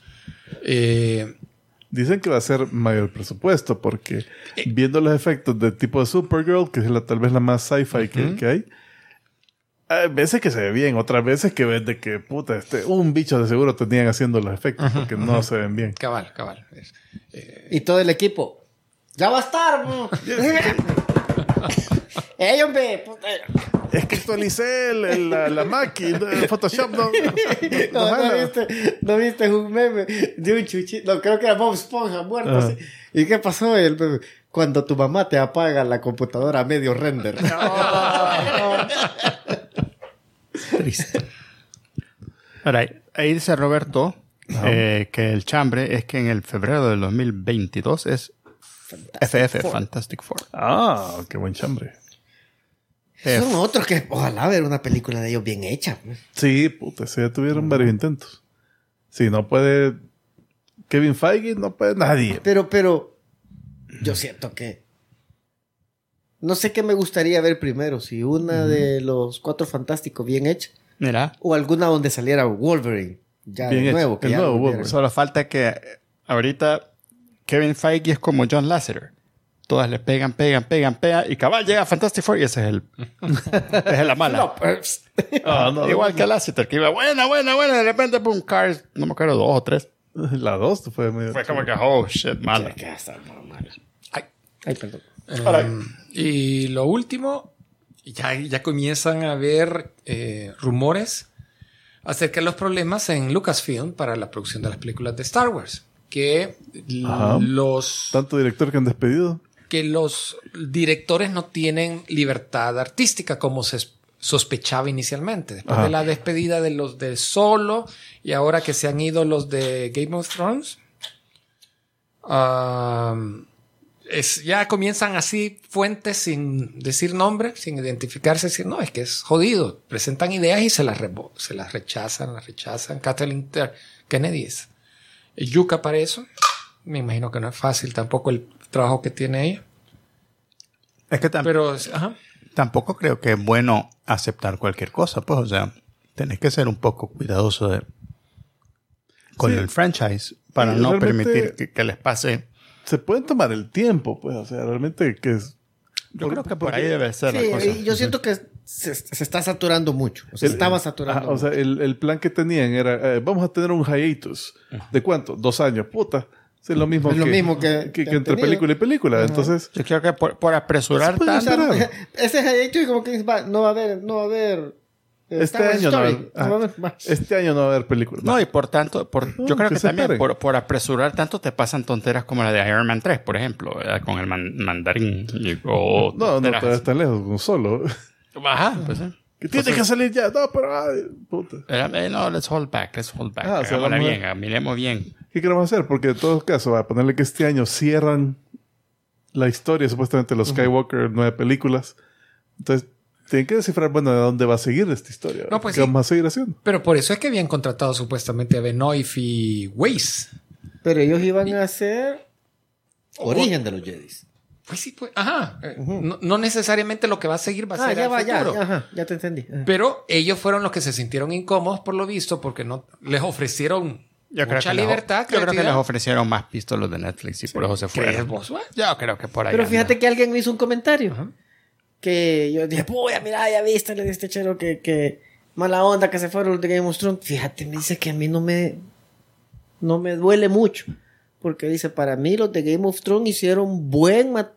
Dicen que va a ser mayor presupuesto porque viendo los efectos de tipo de Supergirl, que es tal vez la más sci-fi que hay, hay veces que se ve bien, otras veces que ves de que puta, un bicho de seguro tenían haciendo los efectos porque no se ven bien. Cabal. Y todo el equipo. ¡Ya va a estar! ¡Ey, hombre! Puta. Es que actualicé la máquina, el Photoshop ¿No viste un meme de un chuchito? No, creo que era Bob Esponja muerto. Así. ¿Y qué pasó? Cuando tu mamá te apaga la computadora a medio render. Triste. Ahí dice Roberto que el chambre es que en el febrero del 2022 es Fantastic Four. Qué buen chambre. Son otros que ojalá ver una película de ellos bien hecha. Sí, puta, ya tuvieron varios intentos. Sí, no puede Kevin Feige, no puede nadie. Pero yo siento que no sé qué me gustaría ver primero, si una de los Cuatro Fantásticos bien hecha. Mira. O alguna donde saliera Wolverine. Ya bien de nuevo. el nuevo Wolverine. Solo falta que ahorita Kevin Feige es como John Lasseter. Todas le pegan y cabal llega Fantastic Four y ese es es la mala. No, pues. Igual que Lasseter, que iba buena, de repente pum, Cars, no me acuerdo, 2 o 3. La 2 fue medio... Fue como que, oh shit, mala. Ay, perdón. Y lo último, ya comienzan a haber rumores acerca de los problemas en Lucasfilm para la producción de las películas de Star Wars. Que tanto director que han despedido. Que los directores no tienen libertad artística como se sospechaba inicialmente. Después de la despedida de los de Solo y ahora que se han ido los de Game of Thrones, ya comienzan así fuentes sin decir nombre, sin identificarse, decir, no, es que es jodido. Presentan ideas y se las rechazan. Kathleen Kennedy es yuca para eso. Me imagino que no es fácil tampoco el trabajo que tiene ella. Es que tampoco creo que es bueno aceptar cualquier cosa, pues, o sea, tenés que ser un poco cuidadoso con el franchise para no permitir que les pase. Se pueden tomar el tiempo, pues, o sea, realmente que es... Yo creo que por ahí debe ser la cosa. Yo siento que se está saturando mucho. O sea, estaba saturando. O sea, el plan que tenían era, vamos a tener un hiatus. ¿De cuánto? 2 años. Puta. Es lo mismo que entre película y película. Entonces... Yo creo que por apresurar tanto... Ese hiatus como que no va a haber... Este año no va a haber película. No, y por tanto, yo creo que también por apresurar tanto te pasan tonteras como la de Iron Man 3, por ejemplo, ¿verdad? Con el mandarín. No, todavía está lejos, un solo. Ajá, pues que tiene que salir ya. No, pero... puta. No, let's hold back. Miremos bien. ¿Qué queremos hacer? Porque en todo caso, va a ponerle que este año cierran la historia, supuestamente los Skywalker, 9 películas. Entonces, tienen que descifrar, bueno, de dónde va a seguir esta historia. No, pues ¿Qué vamos a seguir haciendo? Pero por eso es que habían contratado supuestamente a Benoist y Weiss. Pero ellos iban a hacer Origen de los Jedis. Pues sí, pues. Ajá. No necesariamente lo que va a seguir va a ser el futuro. Ya te entendí. Pero ellos fueron los que se sintieron incómodos por lo visto porque no les ofrecieron mucha libertad. Yo creo que les ofrecieron más pistolas de Netflix y por eso se fueron. Yo creo que por ahí. Pero fíjate que alguien me hizo un comentario. Que yo dije, puya, mira, ya viste, le di este chero que mala onda que se fueron los de Game of Thrones. Fíjate, me dice que a mí no me duele mucho. Porque dice, para mí los de Game of Thrones hicieron buenos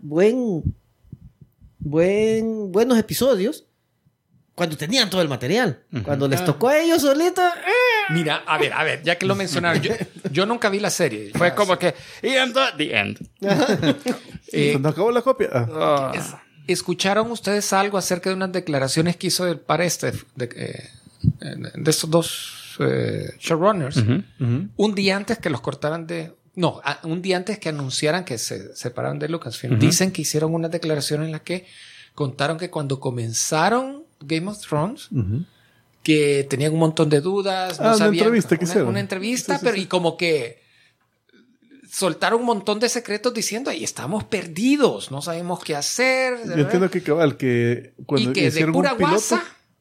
episodios cuando tenían todo el material. Cuando les tocó a ellos solitos. Mira, a ver, ya que lo mencionaron, yo nunca vi la serie. Fue como que, y the end. Cuando acabó la copia. ¿Escucharon ustedes algo acerca de unas declaraciones que hizo el par de estos dos showrunners? Un día antes que los cortaran un día antes que anunciaran que se separaron de Lucasfilm. Dicen que hicieron una declaración en la que contaron que cuando comenzaron Game of Thrones, que tenían un montón de dudas, no sabían. Una entrevista, pero y como que soltaron un montón de secretos diciendo, ahí estamos perdidos, no sabemos qué hacer. Yo entiendo que cabal, que cuando y que de pura guasa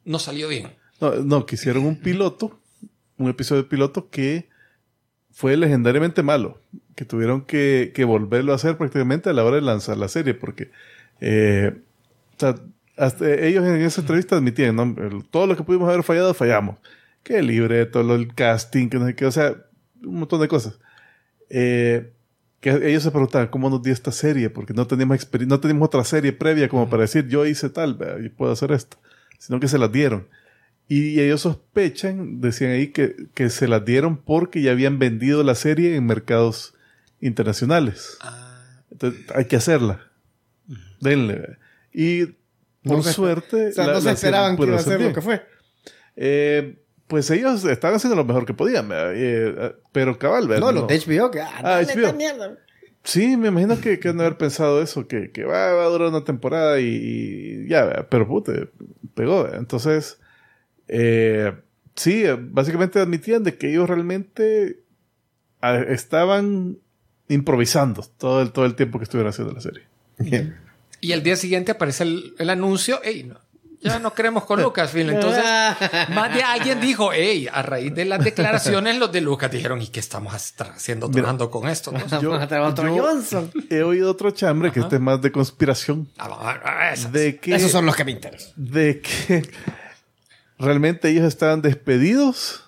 no salió bien. No, que hicieron un episodio piloto que fue legendariamente malo. Que tuvieron que volverlo a hacer prácticamente a la hora de lanzar la serie. Porque o sea, hasta ellos en esa entrevista admitían, ¿no? Todo lo que pudimos haber fallado, fallamos. Que el libreto, el casting, que no sé qué, o sea, un montón de cosas. Que ellos se preguntaban cómo nos dio esta serie, porque no teníamos otra serie previa como para decir yo hice tal, ¿verdad? Y puedo hacer esto, sino que se las dieron. Y ellos sospechan, decían ahí, que se las dieron porque ya habían vendido la serie en mercados internacionales. Entonces hay que hacerla. Denle, ¿verdad? Y por suerte... O sea, no se esperaban que iba a ser lo que fue. Pues ellos estaban haciendo lo mejor que podían, ¿verdad? Pero cabal, ¿verdad? No, los de HBO, que HBO. mierda. Sí, me imagino que han de haber pensado eso, que va a durar una temporada y ya, ¿verdad? Pero puta, pegó, ¿verdad? Entonces, sí, básicamente admitían de que ellos realmente estaban improvisando todo el tiempo que estuvieron haciendo la serie. Y al día siguiente aparece el anuncio, ya no queremos con Lucasfilm. Entonces, más de alguien dijo, a raíz de las declaraciones, los de Lucas dijeron, ¿y qué estamos haciendo trabajando con esto? Yo he oído otro chambre, que este es más de conspiración. Esos son los que me interesan. De que realmente ellos estaban despedidos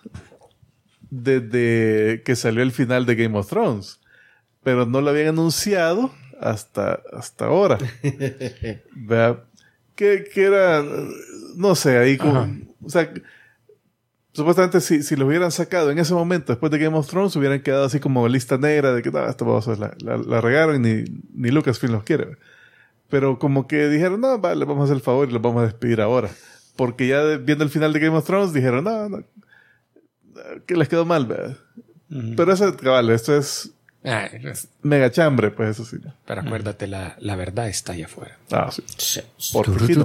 desde que salió el final de Game of Thrones. Pero no lo habían anunciado hasta ahora. ¿Verdad? Que era, no sé, ahí como, o sea, supuestamente si lo hubieran sacado en ese momento, después de Game of Thrones, hubieran quedado así como lista negra de que esta la regaron y ni Lucasfilm los quiere. Pero como que dijeron, no, vale, vamos a hacer el favor y los vamos a despedir ahora. Porque ya viendo el final de Game of Thrones, dijeron, no, que les quedó mal, ¿verdad? Pero eso, vale, esto es mega chambre, pues eso sí. Pero acuérdate, la verdad está allá afuera. Sí. Por poquito.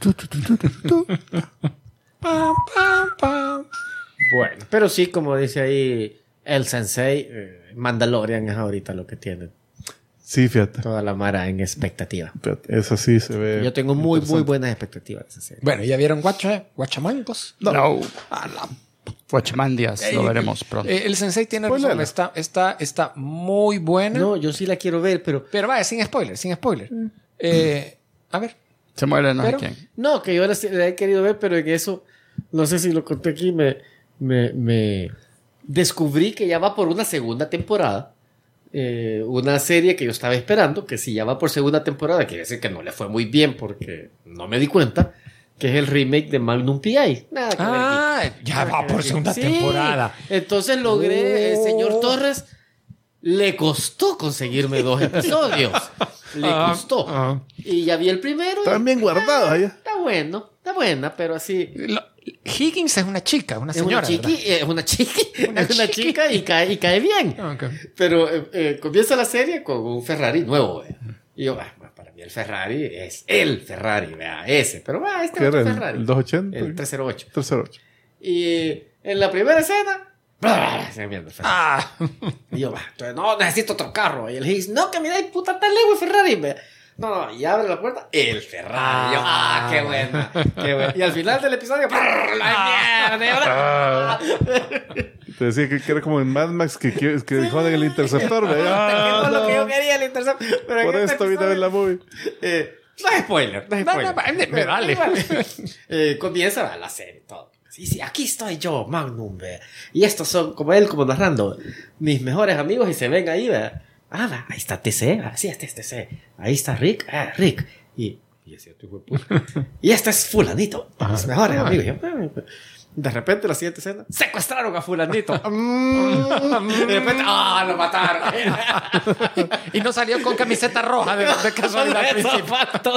Bueno, pero sí, como dice ahí el sensei, Mandalorian es ahorita lo que tiene Sí, fíjate. toda la mara en expectativa. Fíjate, eso sí se ve. Yo tengo muy buenas expectativas de esa serie. Bueno, ¿ya vieron Guachamancos? No. Guachamandias, lo veremos pronto. El sensei tiene razón. Está muy buena. No, yo sí la quiero ver, pero Pero sin spoiler. A ver. Se muere no sé Pero- quién. no, que yo la he querido ver, pero en eso, no sé si lo conté aquí, me descubrí que ya va por una segunda temporada. Una serie que yo estaba esperando, que si ya va por segunda temporada, quiere decir que no le fue muy bien porque no me di cuenta, que es el remake de Magnum P.I. Nada que ver. Ya va por segunda temporada. Entonces logré, el señor Torres, le costó conseguirme 2 episodios. Le costó. Y ya vi el primero. Están bien guardados allá. Está buena, pero así. Higgins es una chica, una señora. Es una chica y cae bien. Okay. Pero comienza la serie con un Ferrari nuevo. Y yo, para mí el Ferrari es el Ferrari, vea, ese. Pero este ¿Qué otro era? Ferrari. ¿El 280? El 308. 308. Y en la primera escena, se me viene el Ferrari. Y yo, entonces, no, necesito otro carro. Y él dice, no, que mira, puta, tan lejos el Ferrari. No, y abre la puerta, el Ferrari. Y yo, qué buena, qué buena. Y al final del episodio, ¡la mierda! Te decía que era como en Mad Max que joden el interceptor. No es lo que yo quería, el interceptor. Pero Por en este esto vine a ver la movie. no es spoiler. Me vale. Comienza la serie, todo. Sí, aquí estoy yo, Magnum, ve. Y estos son, como él, como narrando, mis mejores amigos y se ven ahí, ve. Ahí está TC. Sí, este es TC. Ahí está Rick. Rick. Y ese otro hijo de puta. Y este es fulanito. Mis mejores amigos. De repente, la siguiente escena, secuestraron a fulanito. De repente, lo mataron. Y no salió con camiseta roja de casualidad al principio.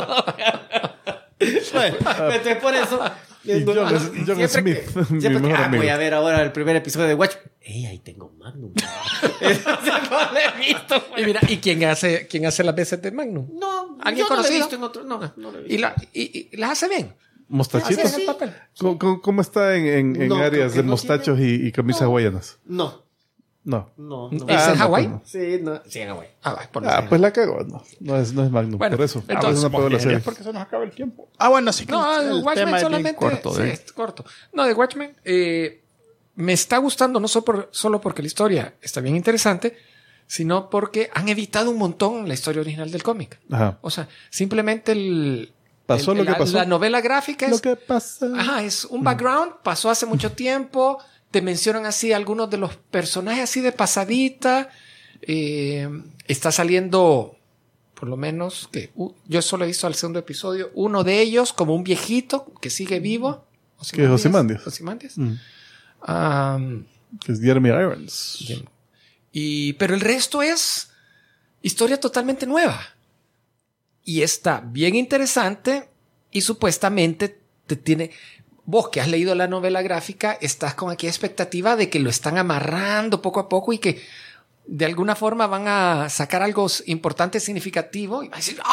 Entonces, por eso... Y John Smith, mi siempre mejor amigo. voy a ver ahora el primer episodio de Watch. Ahí tengo Magnum. Entonces no lo he visto. Y mira, ¿y quién hace las veces de Magnum? No, ¿Alguien yo no lo he conocido? visto en otro. No lo he visto. ¿Y las hace bien? ¿Mostachito? ¿Hace el papel? ¿Cómo está en No, creo áreas que de no mostachos y camisas hawaianas? No. No. No. ¿Es en Hawái? no. Sí, no. Sí, en Hawái. Pues la cagó. No es Magnum. Bueno, por eso. entonces, no puedo la serie. Porque se nos acaba el tiempo. Ah, bueno, sí que No, el Watchmen tema es bien solamente corto. sí, es corto. No, de Watchmen me está gustando no solo porque la historia está bien interesante, sino porque han evitado un montón la historia original del cómic. Ajá. O sea, simplemente Pasó lo que pasó. la novela gráfica Lo es, que pasa. ajá, es un background, pasó hace mucho tiempo, te mencionan así algunos de los personajes así de pasadita, está saliendo, por lo menos, que yo solo he visto al segundo episodio, uno de ellos como un viejito que sigue vivo. Que es Ozymandias. Ozymandias. Que es Jeremy Irons. Pero el resto es historia totalmente nueva. Y está bien interesante y supuestamente te tiene... Vos que has leído la novela gráfica, estás con aquella expectativa de que lo están amarrando poco a poco y que de alguna forma van a sacar algo importante, significativo y va a decir,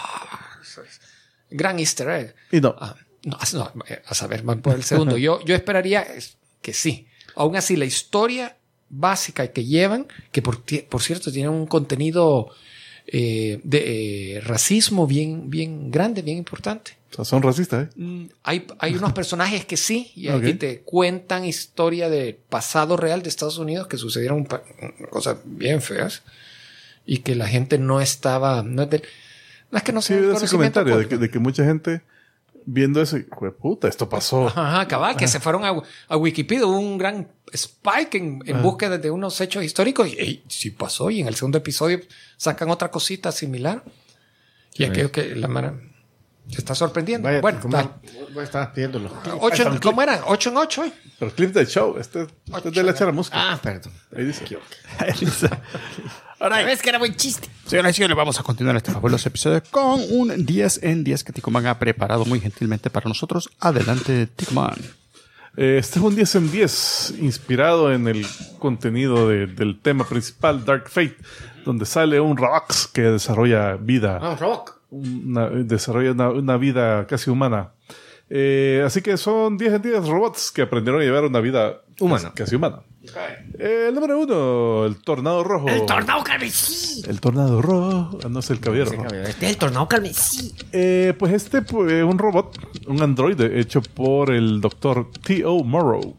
gran easter egg. Y no. A saber, van por el segundo. Yo esperaría que sí. Aún así, la historia básica que llevan, que por cierto tienen un contenido de racismo bien grande, bien importante. O sea, son racistas, ¿eh? Hay unos personajes que sí, y Okay. que te cuentan historia de pasado real de Estados Unidos que sucedieron cosas bien feas y que la gente no estaba... No es que no Sí, sea ese conocimiento comentario de que mucha gente viendo eso, puta, esto pasó. Ajá, cabal, que se fueron a Wikipedia, hubo un gran spike en búsqueda de unos hechos históricos y sí pasó, y en el segundo episodio sacan otra cosita similar y aquello que la mara se está sorprendiendo. Vaya, bueno, vos estabas pidiéndolo. ¿cómo era? 8 en 8. Pero clip del show, este es de la charamusca. Ah, perdón. Ahí dice. Ahora, ¿Ves que era buen chiste? señoras y señores, vamos a continuar este fabuloso episodio con un 10 en 10 que Ticoman ha preparado muy gentilmente para nosotros. Adelante, Ticoman. Este es un 10 en 10 inspirado en el contenido del tema principal, Dark Fate, donde sale un Rox que desarrolla vida. Rock. Desarrolla una vida casi humana. Así que son 10 en 10 robots que aprendieron a llevar una vida humana. Casi humana. El número 1, el tornado rojo. El tornado carmesí. El tornado rojo. No sé, el caballero rojo. Este es el tornado carmesí. Pues un robot, un androide hecho por el doctor T.O. Morrow.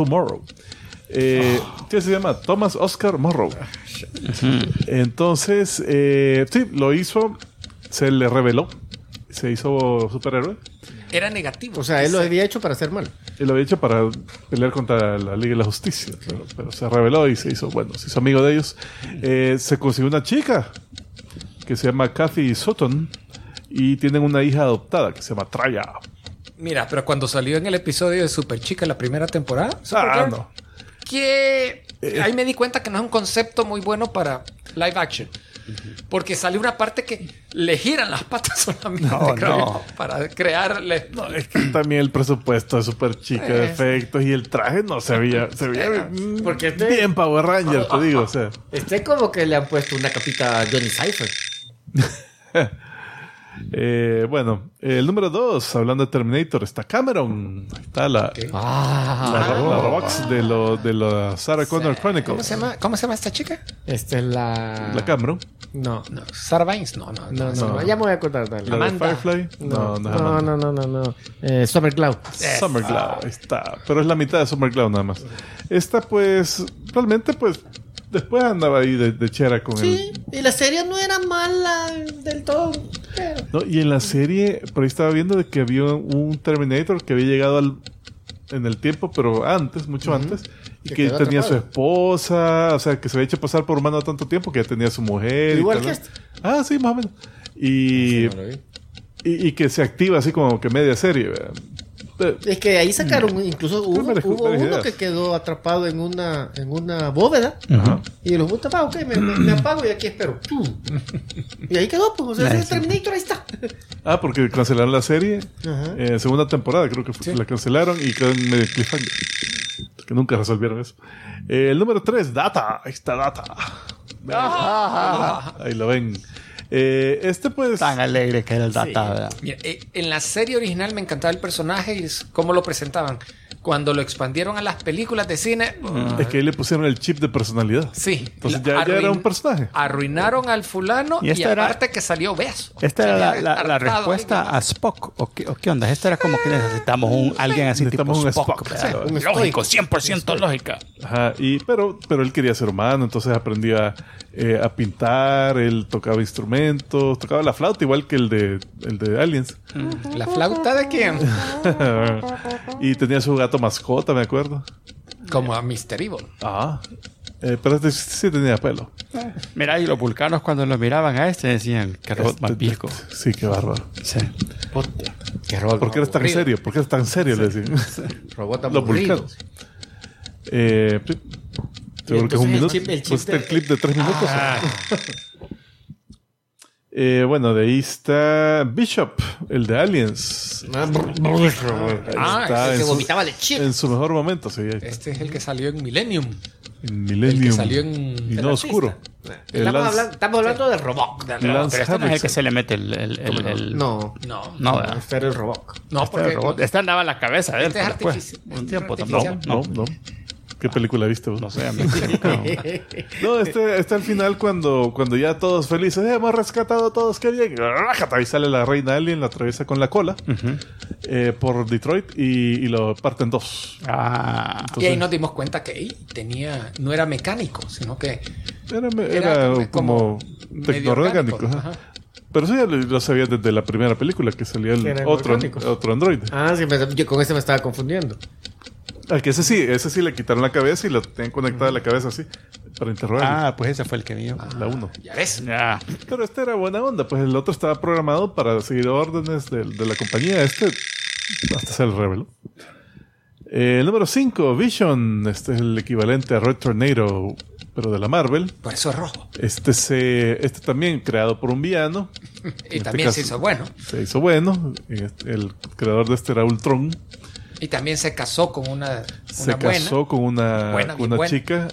¿Qué se llama? Thomas Oscar Morrow. Entonces, sí, lo hizo, se le reveló, se hizo superhéroe. Era negativo. O sea, él lo había hecho para hacer mal. Él lo había hecho para pelear contra la Liga de la Justicia, pero se reveló y se hizo amigo de ellos. Se consiguió una chica que se llama Kathy Sutton y tienen una hija adoptada que se llama Traya. Mira, pero cuando salió en el episodio de Super Chica la primera temporada, Supergirl, No. que ahí me di cuenta que no es un concepto muy bueno para live action. Porque salió una parte que le giran las patas solamente para crearle. No, es que también el presupuesto de Super Chica de efectos y el traje no se veía Porque bien Power Ranger, te digo, o sea. Como que le han puesto una capita a Johnny Cypher. Bueno, el número 2, hablando de Terminator, está Cameron. Ahí está la Robox de los Sarah Connor Chronicles. ¿Cómo se llama esta chica? La Cameron. No. Sarah Baines. No. Ya me voy a acordar. Dale. La de Amanda. Firefly. No. Summer Cloud. Summer Cloud, ahí está. Pero es la mitad de Summer Cloud nada más. Esta pues, realmente pues, después andaba ahí de chera con Sí, y la serie no era mala del todo. Pero... No, y en la serie, por ahí estaba viendo de que había un Terminator que había llegado en el tiempo, pero antes, mucho antes, y que tenía su esposa, o sea, que se había hecho pasar por humano tanto tiempo que ya tenía su mujer. Igual y que este. Ah, sí, más o menos. Y que se activa así como que media serie, ¿verdad? Es que ahí sacaron, incluso hubo uno ideas. que quedó atrapado en una bóveda. Ajá. Y los puta, ok, me apago y aquí espero. Y ahí quedó, pues, o sea, ese Terminator ahí está. Ah, porque cancelaron la serie. Ajá. Segunda temporada, creo que la cancelaron y quedó en medio cliffhanger. Que nunca resolvieron eso. El número 3, Data. Ahí está Data. Ahí lo ven. Pues... Tan alegre que era el Data, ¿verdad? Mira, en la serie original me encantaba el personaje y cómo lo presentaban. Cuando lo expandieron a las películas de cine... Es que ahí le pusieron el chip de personalidad. Sí. Entonces ya era un personaje. Arruinaron al fulano y aparte que salió obeso. Esta era la respuesta a Spock. ¿O qué onda? Esta era como que necesitamos alguien así tipo Spock. Lógico, 100% lógica. Ajá, pero él quería ser humano, entonces aprendía a pintar, él tocaba instrumentos, tocaba la flauta igual que el de Aliens. ¿La flauta de quién? Y tenía su gato mascota, me acuerdo. Como a Mr. Evil. Pero este sí tenía pelo. Mira, y los vulcanos cuando lo miraban a decían que robot más viejo. Sí, qué bárbaro. Sí. ¿Qué robot? ¿Por qué eres tan serio? ¿Por qué eres tan serio? Le decían. Robot Los aburrido. vulcanos. Seguro que es un minuto. Pues el clip de 3 minutos. Bueno, de ahí está Bishop, el de Aliens. El que vomitaba leche. En su mejor momento, sí. Este es el que salió en Millennium. En Millennium. El que salió en... Y no oscuro. Estamos hablando del robot. Pero este no es el que se le mete el... No. Este era el robot. No, porque... Este andaba en la cabeza de él. Este es artificial. Un tiempo No. ¿Qué película viste vos? No sé, No, este al final cuando ya todos felices, hemos rescatado a todos, qué bien. Ahí sale la reina alien, la atraviesa con la cola por Detroit y lo parten 2. Entonces, y ahí nos dimos cuenta que no era mecánico, sino que era como tecnoorgánico. Pero eso ya lo sabía desde la primera película, que salía el otro androide. Sí, yo con ese me estaba confundiendo. Que ese sí le quitaron la cabeza y lo tenían conectada a la cabeza así para interrogar. Pues ese fue el que vio. La 1. ya ves. Pero este era buena onda, pues el otro estaba programado para seguir órdenes de la compañía. Hasta se le reveló. El número 5, Vision. Este es el equivalente a Red Tornado, pero de la Marvel. Por eso es rojo. Este también creado por un villano. Y también se hizo bueno. Se hizo bueno. El creador de este era Ultron. Y también se casó con una casó con una chica.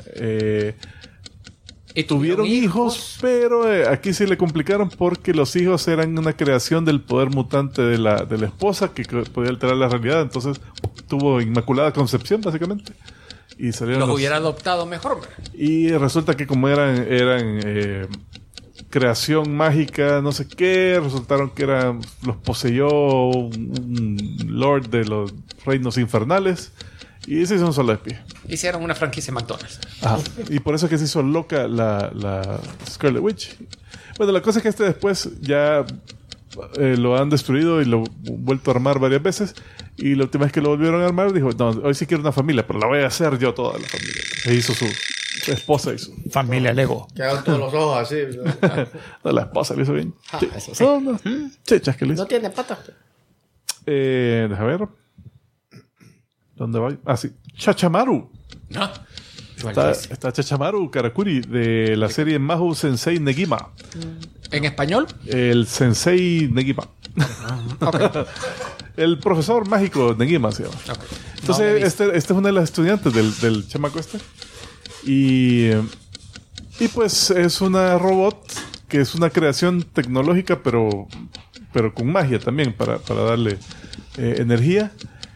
Y tuvieron hijos, pero aquí sí le complicaron porque los hijos eran una creación del poder mutante de la esposa que podía alterar la realidad. Entonces tuvo inmaculada concepción, básicamente. Y salieron los hubiera adoptado mejor. Y resulta que como eran creación mágica, no sé qué, resultaron que los poseyó un lord de los reinos infernales y se hizo un solo espía. Hicieron una franquicia McDonald's. Y por eso es que se hizo loca la Scarlet Witch. Bueno, la cosa es que después ya lo han destruido y lo han vuelto a armar varias veces, y la última vez que lo volvieron a armar dijo, no, hoy sí quiero una familia, pero la voy a hacer yo toda la familia. Se hizo su esposa y su familia Lego. Quedaron todos los ojos así. No, la esposa lo hizo bien. Eso sí. No, chechas que le hizo. No tiene patas. Deja ver. ¿Dónde va? Sí. Chachamaru. ¿No? Está Chachamaru Karakuri de la serie Mahou Sensei Negima. ¿En español? El Sensei Negima. El profesor mágico Negima se llama. Entonces, este es una de las estudiantes del chamaco este. Y pues es una robot que es una creación tecnológica, pero con magia también para darle energía.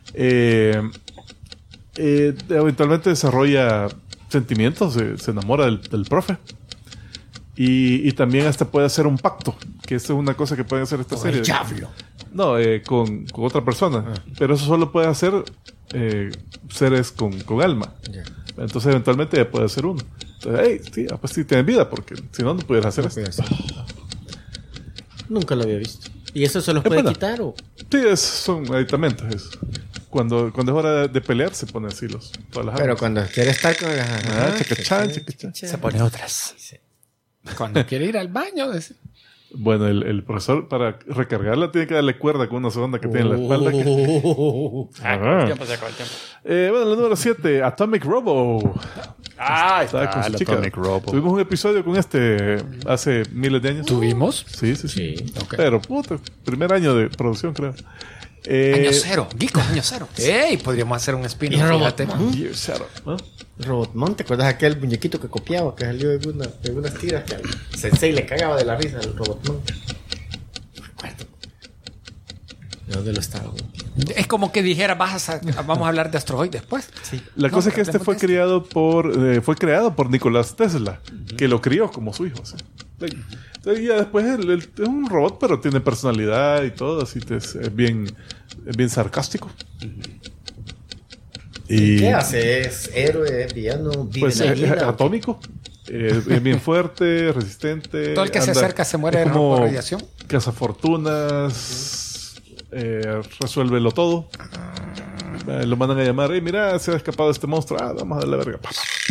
Eventualmente desarrolla sentimientos, se enamora del profe. Y también hasta puede hacer un pacto, que esta es una cosa que puede hacer esta con serie. El diablo. No, con otra persona. Pero eso solo puede hacer seres con alma. Entonces eventualmente ya puede ser uno. Entonces, pues sí tienen vida, porque si no, no pudieras hacer esto. Nunca lo había visto. ¿Y eso se los puede quitar o...? Sí, son aditamentos. Cuando es hora de pelear, se pone así todas las Pero armas. cuando quiere estar con... chacachán. Se pone otras. Sí. Cuando quiere ir al baño. Bueno, el profesor, para recargarla, tiene que darle cuerda con una sonda que tiene en la espalda. El tiempo se acabó el tiempo. Bueno, el número 7, Atomic Robo. Está con su el chica. Atomic Robo. Tuvimos un episodio con hace miles de años. ¿Tuvimos? Sí. Okay. Pero, puta, primer año de producción, creo. Año cero. Geeko, año cero. ¡Ey! Podríamos hacer un spin-off. Year Zero, ¿no? Robotmon, ¿te acuerdas aquel muñequito que copiaba, que salió de unas tiras que al Sensei le cagaba de la risa al Robotmon? No recuerdo. ¿dónde lo estaba? Es como que dijera, vamos a hablar de Astro Boy después. Sí. La cosa es que este hablemos fue de fue creado por Nicolás Tesla, que lo crió como su hijo. ¿Sí? Entonces, ya después él es un robot, pero tiene personalidad y todo, así es bien sarcástico. Y ¿Qué hace? ¿Es héroe? ¿Es villano? ¿Vive pues en la es isla? atómico. Es bien fuerte, resistente. Todo el que se acerca se muere es por radiación. Cazafortunas, resuélvelo todo. Lo mandan a llamar, mira, se ha escapado este monstruo. Vamos a darle la verga.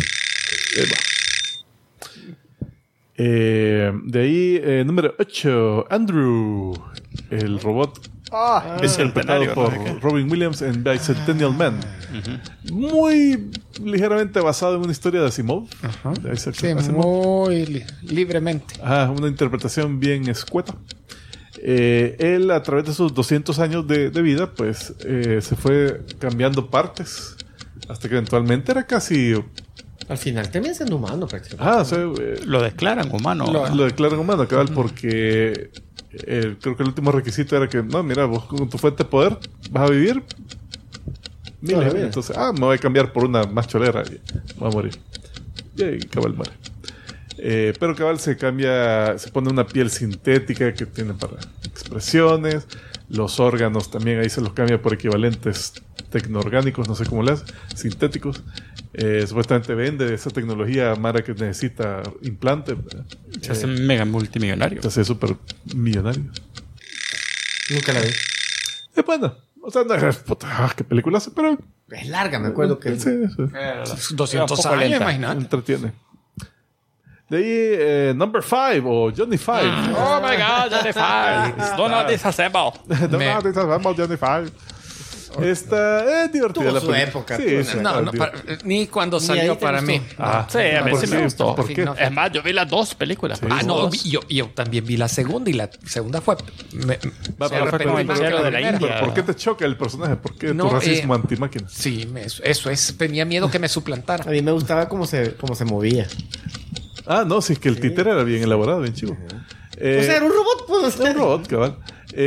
De ahí, número 8, Andrew, el robot interpretado por Robin Williams en Bicentennial Man. Muy ligeramente basado en una historia de Asimov. De Isaac Sí, Asimov. muy libremente. Una interpretación bien escueta. Él, a través de sus 200 años de vida, pues se fue cambiando partes hasta que eventualmente era casi... Al final termina siendo humano prácticamente. Lo declaran humano. Lo declaran humano, cabal, porque creo que el último requisito era que, no, mira, vos con tu fuente de poder vas a vivir miles. Entonces, me voy a cambiar por una más cholera y voy a morir. Y ahí cabal muere. Pero cabal se pone una piel sintética que tiene para expresiones. Los órganos también ahí se los cambia por equivalentes tecnoorgánicos, no sé cómo le hace, sintéticos. Supuestamente vende esa tecnología Mara que necesita implante. Se hace mega multimillonario. Se hace súper millonario. Nunca la vi. Es buena. O sea, no es qué película hace, pero Es larga, me acuerdo que... sí. 200 poco años, lenta. imagínate. Entretiene. De ahí, Number 5 o Johnny 5. Oh my God, Johnny Five. Donald disassemble. Johnny 5. Esta es divertida. Tuvo la su película. época, Sí, pues. sí, No, divertida. ni cuando Ni ahí salió te para gustó. mí. Sí, a mí ¿por sí qué? me gustó. ¿Por qué? Es más, yo vi las dos películas. Ah, no, Dos. yo también vi la segunda y la segunda fue... Va, se pero repetió el más que chero la de la primera. India. ¿Por qué te choca el personaje? ¿Por qué No, tu racismo antimáquina? Sí, eso es. Tenía miedo que me suplantara. A mí me gustaba cómo se movía. No, sí, es que el títere era bien elaborado, bien chivo. O sea, era un robot, pues. Era un robot, cabal.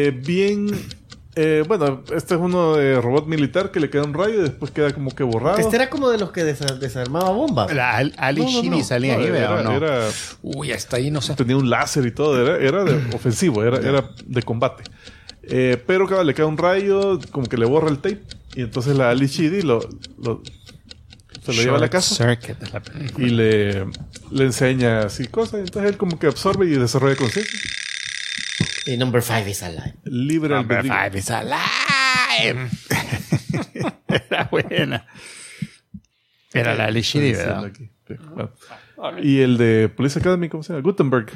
Bueno, este es uno de robot militar que le queda un rayo y después queda como que borrado. Este era como de los que desarmaba bombas. La Ali Sheedy salía ahí, ¿verdad? ¿O no? Uy, hasta ahí no sé. Tenía un láser y todo, era ofensivo, era de combate. Pero cabal, le queda un rayo, como que le borra el tape, y entonces la Ali Sheedy se lo lleva a la casa y le enseña así cosas, entonces él como que absorbe y desarrolla conciencia. Y Number 5 is alive. Libre albedrío. Five is alive. Era buena. Era la Ali Sheedy, ¿verdad? Aquí. Sí, bueno. Y el de Police Academy, ¿cómo se llama? Gutenberg.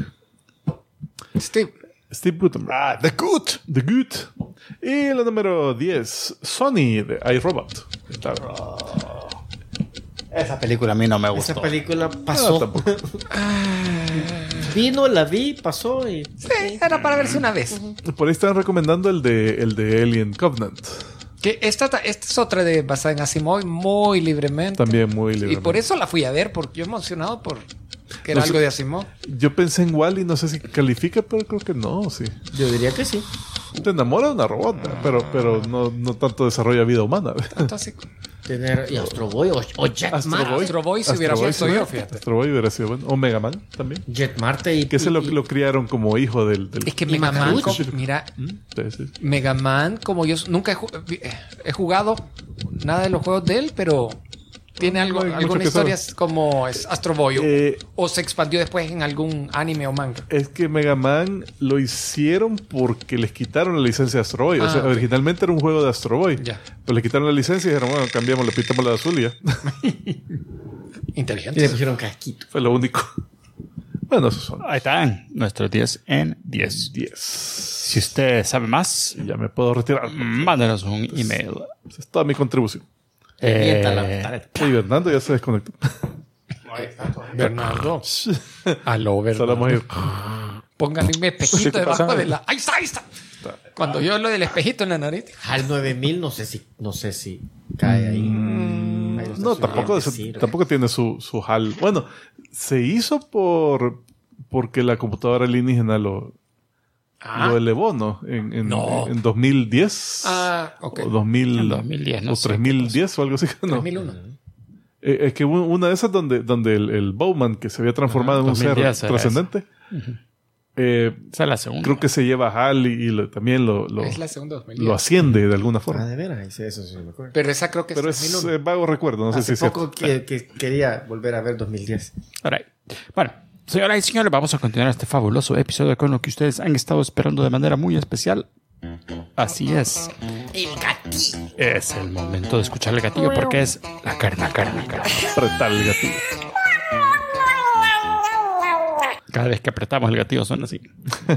Steve Gutenberg. The Good. The Good. Y la número 10, Sony de iRobot. Esa película a mí no me gustó. Esa película pasó. tampoco. Vino, la vi, pasó y... Sí, era para verse una vez. Por ahí están recomendando el de Alien Covenant. Que esta es otra de basada en Asimov, muy libremente. También muy Y libre. por eso la fui a ver, porque yo emocionado por que era No sé. algo de Asimov. Yo pensé en Wall-E, no sé si califica, pero creo que no, sí. Yo diría que sí. Te enamora de una robot, pero no tanto desarrolla vida humana. Entonces, Tener y Astro Boy o Jet Astro Marte. Boy. Astro Boy se hubiera Astro Boy, puesto sí. yo, fíjate. Astro Boy hubiera sido bueno. O Mega Man también. Jet Marte y... Que se lo criaron como hijo del Es que Y Mega Man, Mamaruch. mira, Sí, sí. Mega Man, como yo nunca he jugado nada de los juegos de él, pero tiene No hay mucho algunas que saber. historias como es Astro Boy Eh, o se expandió después en algún anime o manga. Es que Mega Man lo hicieron porque les quitaron la licencia de Astro Boy. O sea, Ok. originalmente era un juego de Astro Boy. Ya. Pero le quitaron la licencia y dijeron, bueno, cambiamos, le pintamos la de azul y ya. Inteligente. Y le pusieron casquito. Fue lo único. Bueno, esos son Ahí están nuestros 10 en 10. 10. Si usted sabe más, Y ya me puedo retirar. mándenos un email. Esa es toda mi contribución. Y Bernardo ya se desconectó. Bernardo. Aló, Solo Bernardo. vamos a ir. Pónganle un espejito ¿Qué debajo pasa? de la... ¡Ahí está, ahí está! Cuando yo lo del espejito en la nariz. Al 9000 no sé si cae ahí. Ahí lo No, está tampoco, subiendo, sí, tampoco tiene su HAL. Bueno, se hizo porque la computadora alienígena lo lo elevó, ¿no? En 2010. Ok. O 2000, En 2010, no o sé 3010 o algo así. No. 2001. Es que una de esas donde el Bowman, que se había transformado en un ser 2010 era trascendente, Esa es la segunda. creo que se lleva a Hal y también Es la segunda 2010. lo asciende de alguna Ah, forma. de veras, sí, eso sí me acuerdo. Pero esa creo que Pero es es 2001. vago recuerdo, no sé si Hace es cierto. poco que quería volver a ver 2010. Alright. Bueno, señoras y señores, vamos a continuar este fabuloso episodio con lo que ustedes han estado esperando de manera muy especial. Así es. El gatillo. Es el momento de escuchar el gatillo porque es la carne. Apretar el gatillo. Cada vez que apretamos el gatillo suena así.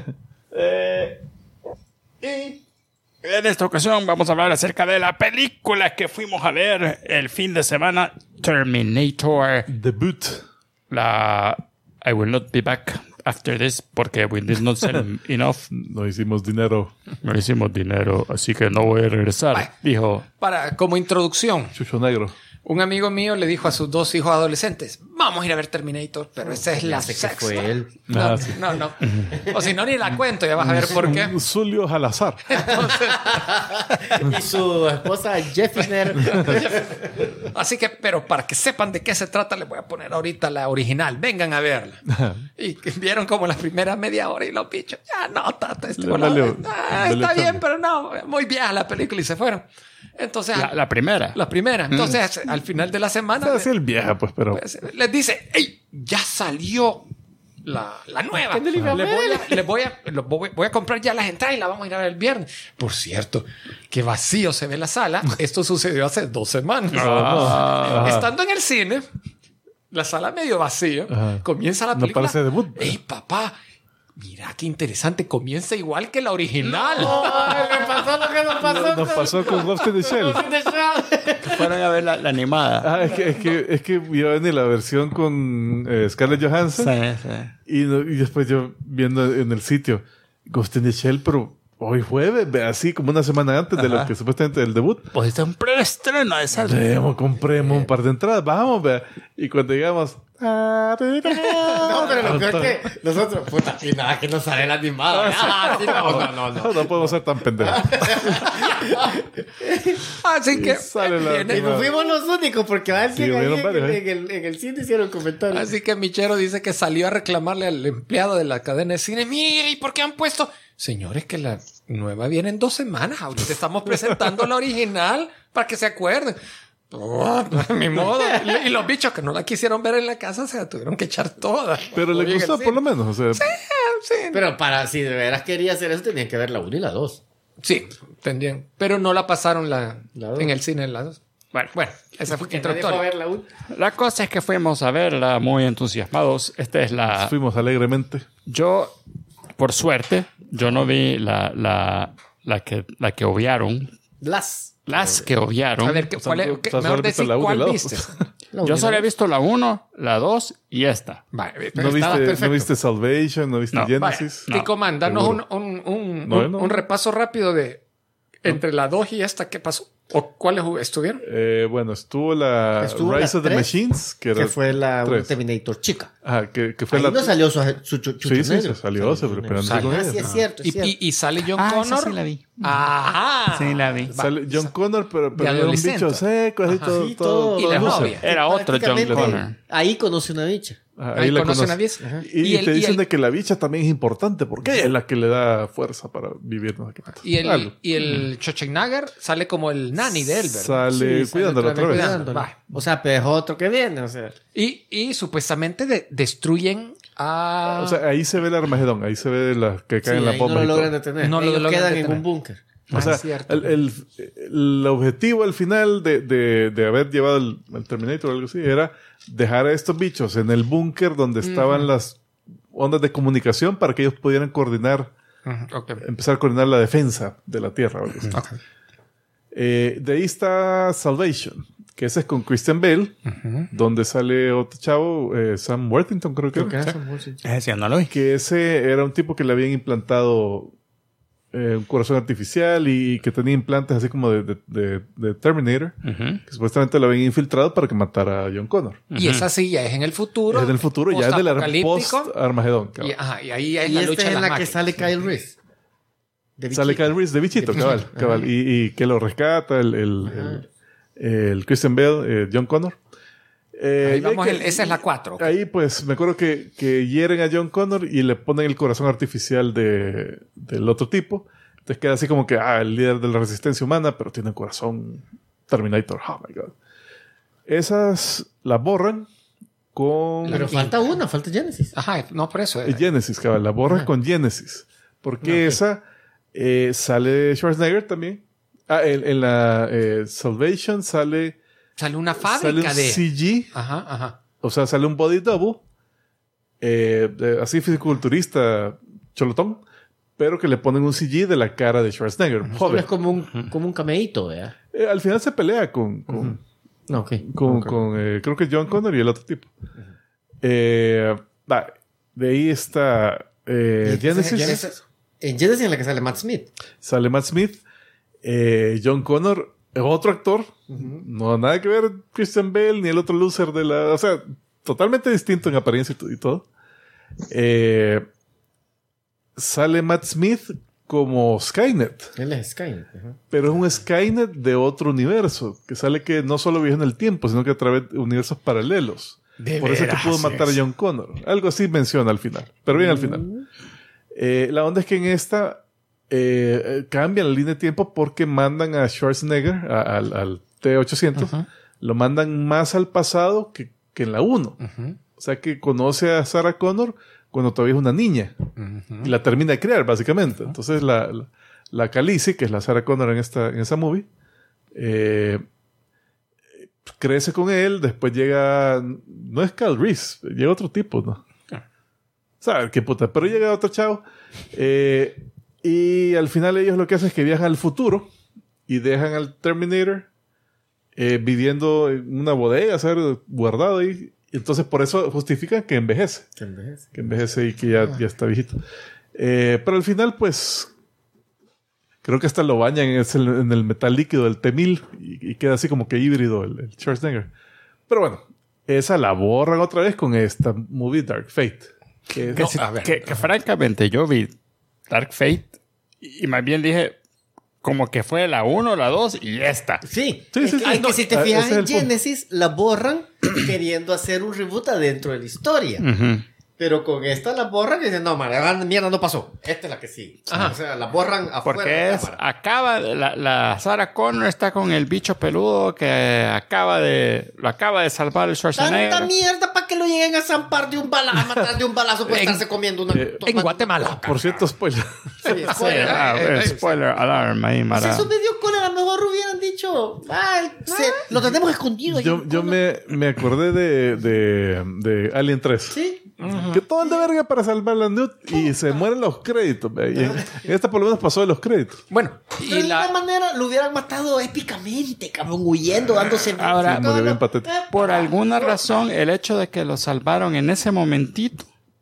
Y en esta ocasión vamos a hablar acerca de la película que fuimos a ver el fin de semana, Terminator. Debut. La I will not be back after this porque we did not sell enough. No hicimos dinero. No hicimos dinero, así que no voy a regresar. Dijo, Como introducción, Chucho negro. un amigo mío le dijo a sus 2 hijos adolescentes, vamos a ir a ver Terminator, pero esa es la Sé que sexta. fue él. No. O si no, ni la cuento, ya vas a ver por qué. Zulio Salazar. Y su esposa Jeffiner. Así que, pero para que sepan de qué se trata, les voy a poner ahorita la original. Vengan a verla. Y que vieron como las primeras media hora y los bichos, ya no, tata, Le valió está bien, chamba. pero no, muy vieja la película y se fueron. Entonces, la primera. la primera. Entonces, al final de la semana, Es el vieja, pues, pero... pues, les dice, ¡ey! Ya salió la nueva. Voy a comprar ya las entradas y la vamos a ir a ver el viernes. Por cierto, que vacío se ve la sala. Esto sucedió hace 2 semanas. Estando en el cine, la sala medio vacía, Ajá. comienza la No película. parece debut. ¡Ey, papá! Mira qué interesante, comienza igual que la original. Me pasó lo que nos pasó. Nos pasó con Ghost in the Shell. Fueron a ver la animada. Es que iba a venir la versión con Scarlett Johansson y después yo viendo en el sitio Ghost in the Shell, pero hoy jueves, así como una semana antes de lo que supuestamente del debut. Pues está un preestreno de esa. Compremos un par de entradas, vamos, vea. Y cuando llegamos... No, pero lo peor que nosotros, puta, y nada, que nos sale la animada. No podemos ser tan pendejos. Así que Sale la- viene- Y nos fuimos los únicos porque a ver si Sí, ahí hubieron varios, en el cine hicieron comentarios. Así que Michero dice que salió a reclamarle al empleado de la cadena de cine. Mire, ¿y por qué han puesto? Señores, que la nueva viene en 2 semanas. Ahorita estamos presentando la original para que se acuerden. Mi modo. Y los bichos que no la quisieron ver en la casa se la tuvieron que echar toda. Pero le Oye, gustó sí. por lo menos. O sea, Sí, Pero si de veras quería hacer eso, tenían que ver la 1 y la 2. sí, tendrían. Pero no la pasaron La dos. en el cine en las 2. Bueno, esa fue Que nadie fue a introductoria. ver la 1. La cosa es que fuimos a verla muy entusiasmados. Esta es la... fuimos alegremente. Yo, por suerte, yo no vi la que obviaron. Las que obviaron. A ver, ¿cuál es? o sea, Mejor solo viste decir la uno y cuál la dos, viste. Yo solo he visto la 1, la 2 y esta. Vale, ¿No viste Salvation? ¿No viste No. Genesis? Vale. Tico, danos seguro. un repaso rápido de entre la 2 y esta, ¿qué pasó? ¿O cuáles estuvieron? Bueno, estuvo la Estuvo Rise la of the 3, Machines, que fue la tres. Terminator chica. Ajá, que fue Ahí la... no salió su chucho Sí, negro. salió, pero no sé con Ah, ella. sí, es cierto, es cierto. Y sale John Ah, esa Connor. sí la vi. Ajá. Sí, la vi. Sale John Connor, pero era un adolescente. bicho seco, así Sí, todo. Y la loser. novia. Era otro John Prácticamente, Connor. Ahí conoce una bicha. Ajá, Ahí la conoce una conoce. vieja. Y te dicen el- de que la bicha también es importante porque ella es la que le da fuerza para vivir. No sé qué tanto. Algo. y el Schwarzenegger sale como el nanny de él, ¿verdad? Sale Sí, cuidándolo otra vez. cuidando. Va. O sea, pero es otro que viene, o sea. Y supuestamente destruyen a... O sea, ahí se ve el Armagedón, ahí se ve las que Sí, caen en la ahí bomba. no lo y todo. logran detener. No lo Ellos logran quedan detener. en un búnker. O sea, es cierto. el objetivo al final de haber llevado el Terminator o algo así era dejar a estos bichos en el búnker donde estaban las ondas de comunicación para que ellos pudieran coordinar, empezar a coordinar la defensa de la Tierra. O algo así. De ahí está Salvation, que ese es con Christian Bale, donde sale otro chavo, Sam Worthington creo que era. Ese no lo vi. Que ese era un tipo que le habían implantado un corazón artificial y que tenía implantes así como de Terminator, que supuestamente lo habían infiltrado para que matara a John Connor. Y esa sí ya es en el futuro. Es en el futuro, ya es de la post-apocalíptico. post-Armagedón. Y ahí es Y la esta lucha de es las la que máquinas. sale Kyle Reese. Sale Kyle Reese de bichito, cabal. Y que lo rescata el Christian Bale, John Connor. Ahí vamos, esa es la 4. Ahí pues me acuerdo que hieren a John Connor y le ponen el corazón artificial del otro tipo. Entonces queda así como que el líder de la resistencia humana, pero tiene un corazón Terminator. Oh my God. Esas las borran con... Pero falta Genesis. Ajá, no, por eso. Genesis, cabal. La borran con Genesis. Porque esa sale Schwarzenegger también. En la Salvation sale una fábrica sale un CG. Ajá. O sea, sale un body double. Así fisiculturista cholotón. Pero que le ponen un CG de la cara de Schwarzenegger. Joder. Es como un cameíto, ¿verdad? Al final se pelea con creo que John Connor y el otro tipo. De ahí está Genesis. En Genesis en la que sale Matt Smith. Sale Matt Smith. John Connor es otro actor. No nada que ver Christian Bale ni el otro loser de la... O sea, totalmente distinto en apariencia y todo. Sale Matt Smith como Skynet. Él es Skynet. Pero es un Skynet de otro universo. Que sale que no solo viaja en el tiempo, sino que a través de universos paralelos. Por eso es que pudo matar a John Connor. Algo así menciona al final. Pero bien al final. La onda es que en esta cambian la línea de tiempo porque mandan a Schwarzenegger, al T-800, lo mandan más al pasado que en la 1. O sea que conoce a Sarah Connor cuando todavía es una niña. Y la termina de criar, básicamente. Entonces la Khaleesi, que es la Sarah Connor en esa movie, crece con él. Después llega... No es Kyle Reese, llega otro tipo, ¿no? ¿Sabes qué puta? Pero llega otro chavo. Y al final ellos lo que hacen es que viajan al futuro y dejan al Terminator viviendo en una bodega, ¿sabes? Guardado ahí. Entonces por eso justifican que envejece. Que envejece y que ya está viejito. Pero al final, pues... Creo que hasta lo bañan en el metal líquido del T-1000 y queda así como que híbrido el Schwarzenegger. Pero bueno, esa la borran otra vez con esta movie Dark Fate. Que francamente yo vi Dark Fate y más bien dije como que fue la 1, la 2 y esta. Sí. Que si te fijas en Genesis, la borran queriendo hacer un reboot adentro de la historia. Pero con esta la borran y dicen, no, mierda, no pasó. Esta es la que sí. O sea, la borran afuera. Porque la Sarah Connor está con el bicho peludo que lo acaba de salvar el Schwarzenegger. Tanta mierda para que lo lleguen a zampar de un balazo, a matar de un balazo por estarse comiendo una... en Guatemala. Por cierto, spoiler. Sí, spoiler. Spoiler alarm ahí, Mara. Si eso me dio cólera, a lo mejor hubieran dicho, lo tenemos escondido. Yo me acordé de Alien 3. Sí. Que todo el de verga para salvar la Newt y se mueren los créditos. Y en esta por lo menos pasó de los créditos. Bueno, y de esta manera lo hubieran matado épicamente, cabrón, huyendo, dándose... Ahora, murió bien patético. Por alguna razón, el hecho de que lo salvaron en ese momentito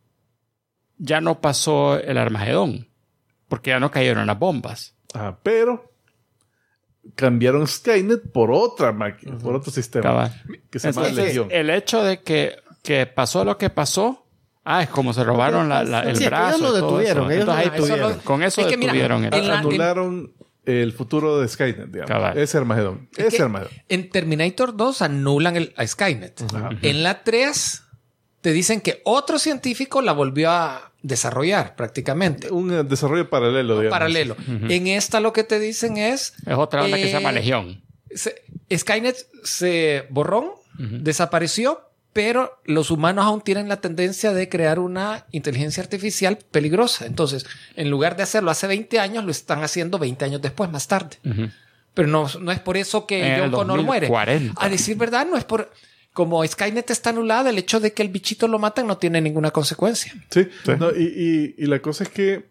ya no pasó el Armagedón. Porque ya no cayeron las bombas. Pero cambiaron Skynet por otra máquina, por otro sistema. Que se llama Legión. El hecho de que pasó lo que pasó... es como se robaron el brazo. Ellos lo detuvieron. Con eso detuvieron. Anularon el futuro de Skynet, digamos. Ese Armagedón. En Terminator 2 anulan a Skynet. En la 3 te dicen que otro científico la volvió a desarrollar prácticamente. Un desarrollo paralelo, digamos. Paralelo. En esta lo que te dicen es otra onda que se llama Legión. Skynet se borró, desapareció, pero los humanos aún tienen la tendencia de crear una inteligencia artificial peligrosa. Entonces, en lugar de hacerlo hace 20 años, lo están haciendo 20 años después, más tarde. Pero no es por eso que John Connor muere. A decir verdad, no es por... Como Skynet está anulada, el hecho de que el bichito lo matan no tiene ninguna consecuencia. Sí. No, y la cosa es que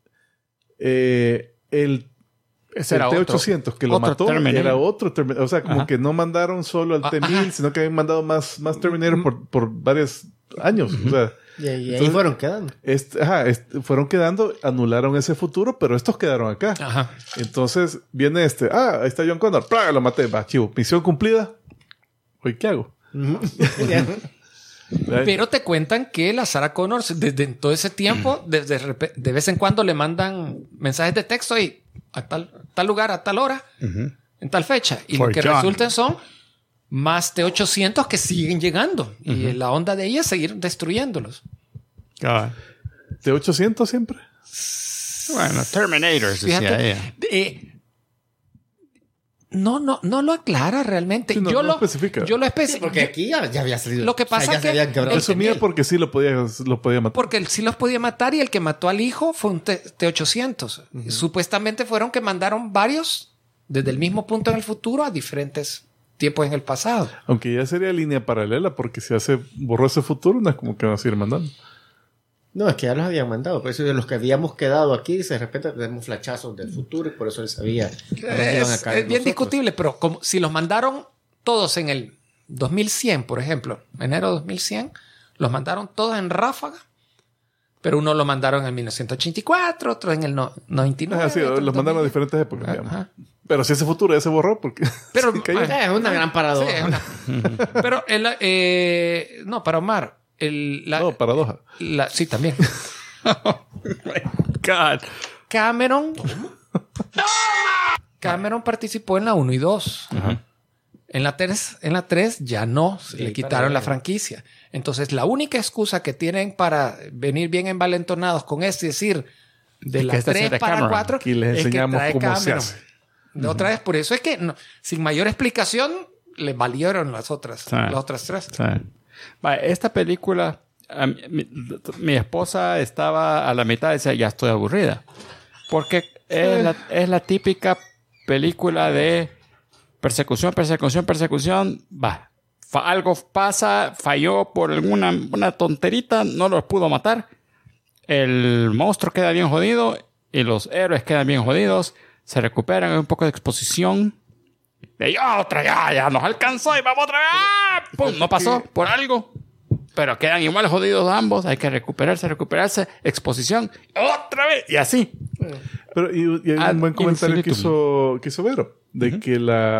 el T-800 que lo mató era otro Terminator. O sea, como que no mandaron solo al T-1000, sino que habían mandado más Terminator por varios años. O sea, y ahí fueron quedando. Fueron quedando, anularon ese futuro, pero estos quedaron acá. Entonces viene ahí está John Connor. ¡Plah! Lo maté. Va, chivo. Misión cumplida. ¿Hoy qué hago? Pero te cuentan que la Sarah Connor, desde todo ese tiempo, de vez en cuando le mandan mensajes de texto y a tal lugar, a tal hora, en tal fecha. Y For lo que John. resultan son más de 800 que siguen llegando. Y la onda de ella es seguir destruyéndolos. ¿De 800 siempre? Bueno, Terminators, decía ella. No lo aclara realmente. Sí, no especifica. Yo lo Sí, especifico. porque aquí ya había salido. Lo que pasa ya es se que habían quebrado. Presumía porque sí lo podía matar. Porque él sí los podía matar y el que mató al hijo fue un T-800. Supuestamente fueron que mandaron varios desde el mismo punto en el futuro a diferentes tiempos en el pasado. Aunque ya sería línea paralela, porque si borró ese futuro, no es como que van a seguir mandando. No, es que ya los habían mandado. Por eso de los que habíamos quedado aquí, de repente tenemos flachazos del futuro y por eso él sabía. Es bien discutible, pero como si los mandaron todos en el 2100, por ejemplo, enero de 2100, los mandaron todos en ráfaga, pero uno lo mandaron en 1984, otro en el 99. Sí, otro en los mandaron a 2000. diferentes épocas. digamos. Ajá. Pero si ese futuro ya se borró, porque Pero, sí cayó. Es una gran paradoja. Sí, pero no, para Omar. No, paradoja. Sí, también. God. Cameron participó en la 1 y 2. En la 3 ya no. Le quitaron la franquicia. Entonces, la única excusa que tienen para venir bien envalentonados con esto y decir de Es que las esta 3 es de para Cameron. 4 Aquí les es que enseñamos trae cómo se Cameron. hace. Otra vez, por eso es que sin mayor explicación le valieron las otras 3. Sí. Vale, esta película, mi esposa estaba a la mitad y decía, ya estoy aburrida. Porque es la típica película de persecución. Va, algo pasa, falló por una tonterita, no los pudo matar. El monstruo queda bien jodido y los héroes quedan bien jodidos. Se recuperan, hay un poco de exposición. Y otra, ya nos alcanzó y vamos otra vez. ¡Ah! ¡Pum! No pasó por algo. Pero quedan igual jodidos ambos. Hay que recuperarse. Exposición. Otra vez. Y así. Pero y hay un buen comentario que hizo Vero. De que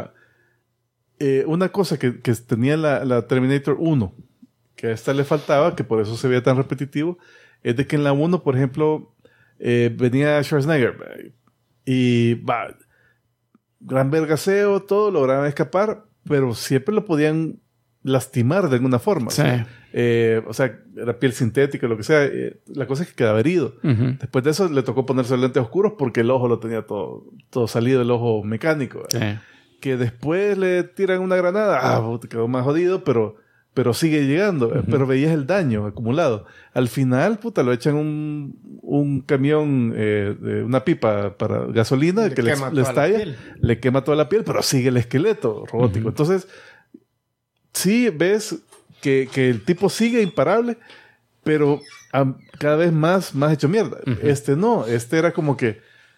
una cosa que tenía la Terminator 1, que a esta le faltaba, que por eso se veía tan repetitivo, es de que en la 1, por ejemplo, venía Schwarzenegger y gran vergaseo, todo, lograban escapar, pero siempre lo podían lastimar de alguna forma. Sí. O sea, era piel sintética, lo que sea. La cosa es que quedaba herido. Después de eso le tocó ponerse lentes oscuros porque el ojo lo tenía todo salido, el ojo mecánico. Sí. Que después le tiran una granada, quedó más jodido, pero sigue llegando. Pero veías el daño acumulado. Al final, lo echan un camión de una pipa para gasolina que le estalla, le quema toda la piel, pero sigue el esqueleto robótico. Entonces, sí ves que el tipo sigue imparable, pero cada vez más hecho mierda. Este era como que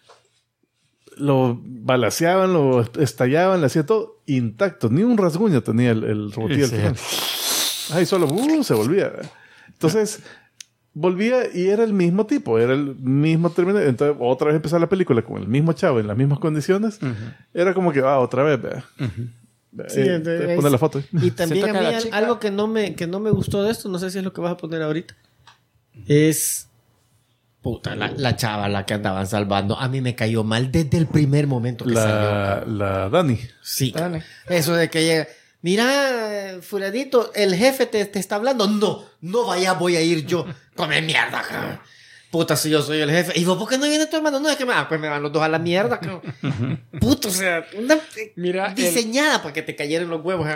lo balaceaban, lo estallaban, le hacía todo intacto. Ni un rasguño tenía el robotillo al final. Ay, solo se volvía. Entonces, volvía y era el mismo tipo, era el mismo Terminator. Entonces, otra vez empezaba la película con el mismo chavo en las mismas condiciones. Era como que, otra vez, Sí, poner la foto. Y también a mí algo que no me gustó de esto, no sé si es lo que vas a poner ahorita, es la chava la que andaban salvando. A mí me cayó mal desde el primer momento que salió. La Dani. Sí. Dani. Eso de que llega, mira, fulanito, el jefe te está hablando. No vaya, voy a ir yo. Come mierda. Puta, si yo soy el jefe. Y vos, ¿por qué no viene tu hermano? No, es que pues me van los dos a la mierda. Puto, o sea, diseñada para que te cayeran los huevos.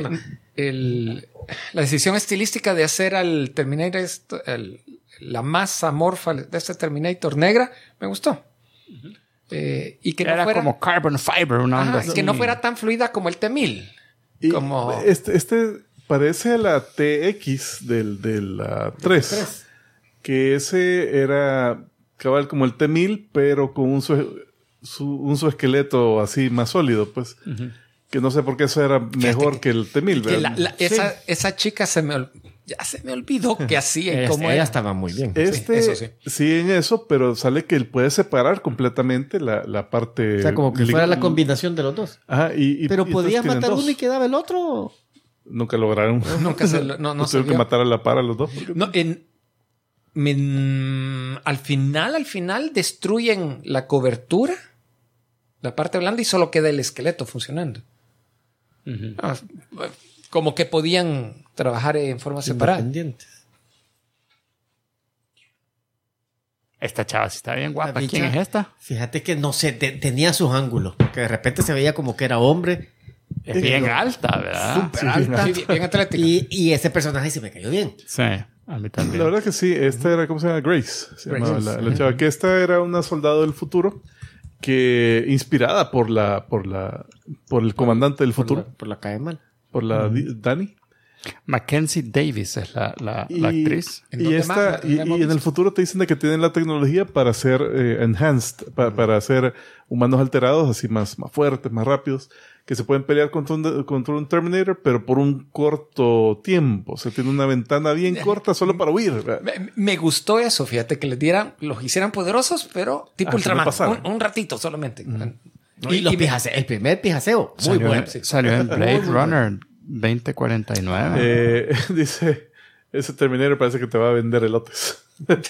La decisión estilística de hacer al Terminator, la masa morfa de este Terminator negra, me gustó. Y que era no fuera como carbon fiber, una onda así. que no fuera tan fluida como el T-1000. Como... Este parece a la TX de la 3. Que ese era cabal como el T-1000, pero con un esqueleto así más sólido, pues. Que no sé por qué eso era mejor que el T-1000. Esa chica ya se me olvidó que hacía y cómo ella estaba muy bien. Sí, en eso, pero sale que él puede separar completamente la parte... O sea, como que fuera la combinación de los dos. Ajá, pero podías matar uno y quedaba el otro. Nunca lograron. Nunca se lo, no Tuvieron que matar a la par a los dos. No, al final destruyen la cobertura, la parte blanda, y solo queda el esqueleto funcionando. Como que podían trabajar en forma separada. Independientes. Esta chava sí está bien guapa. La ¿Quién bicha, es esta? Fíjate que no sé, tenía sus ángulos. Que de repente se veía como que era hombre. Es bien alta, ¿verdad? Súper alta. Sí, bien atlética. Y ese personaje se me cayó bien. Sí, a mí también. La verdad que sí, esta era, ¿cómo se llama? Grace. Se llamaba la chava. Que esta era una soldado del futuro que, inspirada por el comandante del futuro, Por la cae mal. por la Dani. Mackenzie Davis es la actriz. Y en el futuro te dicen de que tienen la tecnología para hacer enhanced, para hacer humanos alterados, así más fuertes, más rápidos, que se pueden pelear contra un Terminator, pero por un corto tiempo. O sea, tiene una ventana bien corta solo para huir. Me gustó eso, fíjate, que los hicieran poderosos, pero tipo Ultraman. Un ratito solamente. Y el primer pijaseo. Muy bueno. Salió en Blade Runner 2049. Dice, ese Terminator parece que te va a vender elotes.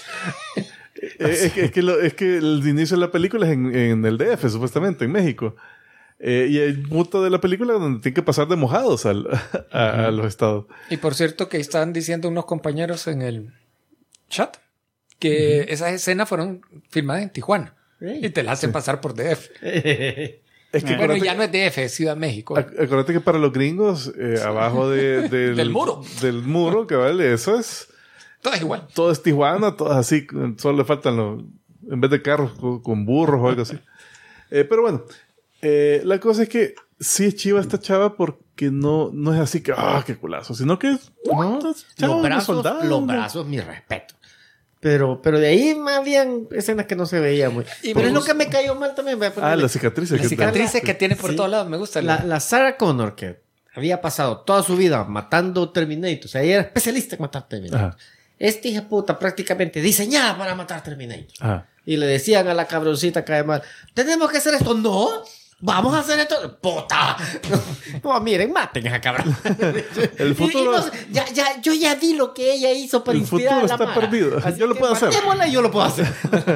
es que el inicio de la película es en el DF, supuestamente, en México. Y hay mucho de la película donde tienen que pasar de mojados a los estados. Y por cierto que están diciendo unos compañeros en el chat que esas escenas fueron filmadas en Tijuana. Y te las hacen pasar por DF. Es que bueno, ya no es DF, es Ciudad de México. Acuérdate que para los gringos, abajo del muro, que vale, eso es... Todo es igual. Todo es Tijuana, todo así. Solo le faltan en vez de carros, con burros o algo así. Pero bueno, la cosa es que sí es chiva esta chava porque no es así que, qué culazo, sino que es... Los brazos, mi respeto. Pero de ahí habían escenas que no se veían muy. Pero es lo que me cayó mal también. Las cicatrices. Las cicatrices que tiene por todos lados, me gusta. La Sarah Connor, que había pasado toda su vida matando Terminators. O sea, ella era especialista en matar Terminators. Esta hija puta prácticamente diseñada para matar Terminators. Y le decían a la cabroncita que además, tenemos que hacer esto. No, vamos a hacer esto. ¡Puta! No, miren, maten a esa cabrón. El futuro... yo ya vi lo que ella hizo para inspirar a la está perdido. Así yo lo puedo hacer. Y yo lo puedo hacer.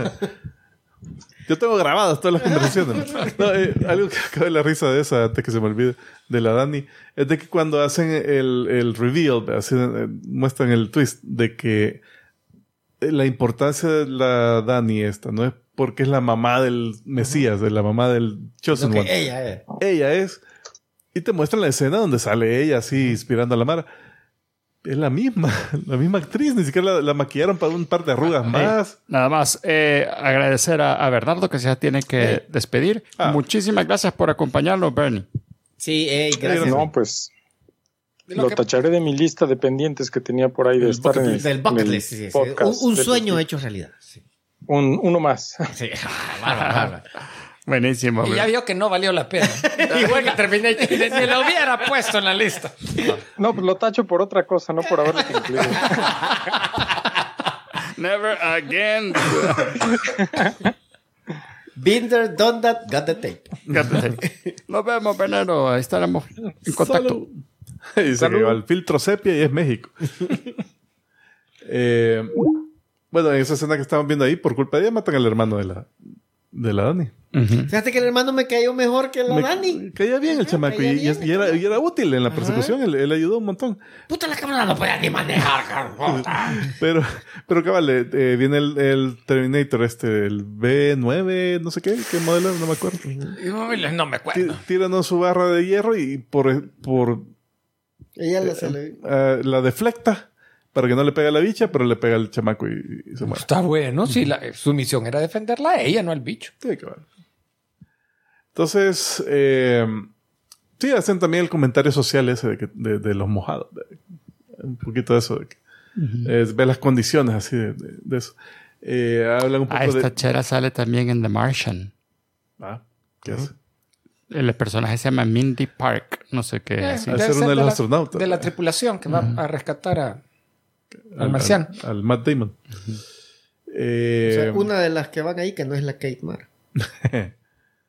Yo tengo grabadas todas las conversaciones. Algo que acaba de la risa de esa, antes que se me olvide, de la Dani, es de que cuando hacen el reveal, muestran el twist de que la importancia de la Dani no es porque es la mamá del Mesías, de la mamá del Chosen One. Ella es. Y te muestran la escena donde sale ella así inspirando a la Mara. Es la misma actriz. Ni siquiera la maquillaron para un par de arrugas más. Nada más agradecer a Bernardo que se tiene que despedir. Muchísimas gracias por acompañarnos, Bernie. Sí, gracias. No, pues lo tacharé de mi lista de pendientes que tenía por ahí de estar en el podcast. Un sueño hecho realidad. Sí. Uno más. Sí. Bárbaro. Buenísimo. Y ya vio que no valió la pena. Igual que terminé. Ni lo hubiera puesto en la lista. No, pues lo tacho por otra cosa, no por haberlo cumplido. Never again. Been there, done that, got the tape. Nos vemos, Bernardo. Ahí estaremos en contacto. Dice que va al filtro sepia y es México. Bueno, en esa escena que estamos viendo ahí, por culpa de ella, matan al hermano de la Dani. Fíjate que el hermano me cayó mejor que la Dani. Caía bien el chamaco y era útil en la persecución. Él ayudó un montón. Puta, la cámara no podía ni manejar. pero cabal, viene el Terminator el B9, no sé qué modelo, no me acuerdo. No me acuerdo. Tiran su barra de hierro y por ella la deflecta para que no le pegue a la bicha, pero le pega al chamaco y se muere. Está bueno. Sí, su misión era defenderla a ella, no al bicho. Sí, cabal. Entonces, sí, hacen también el comentario social ese de los mojados. Un poquito de eso. Ve las condiciones así de eso. Hablan un poco esta chera sale también en The Martian. ¿Qué hace? El personaje se llama Mindy Park. No sé qué. Va a ser uno de los astronautas. De la tripulación que va a rescatar al marciano. Al Matt Damon. O sea, una de las que van ahí que no es la Kate Mara.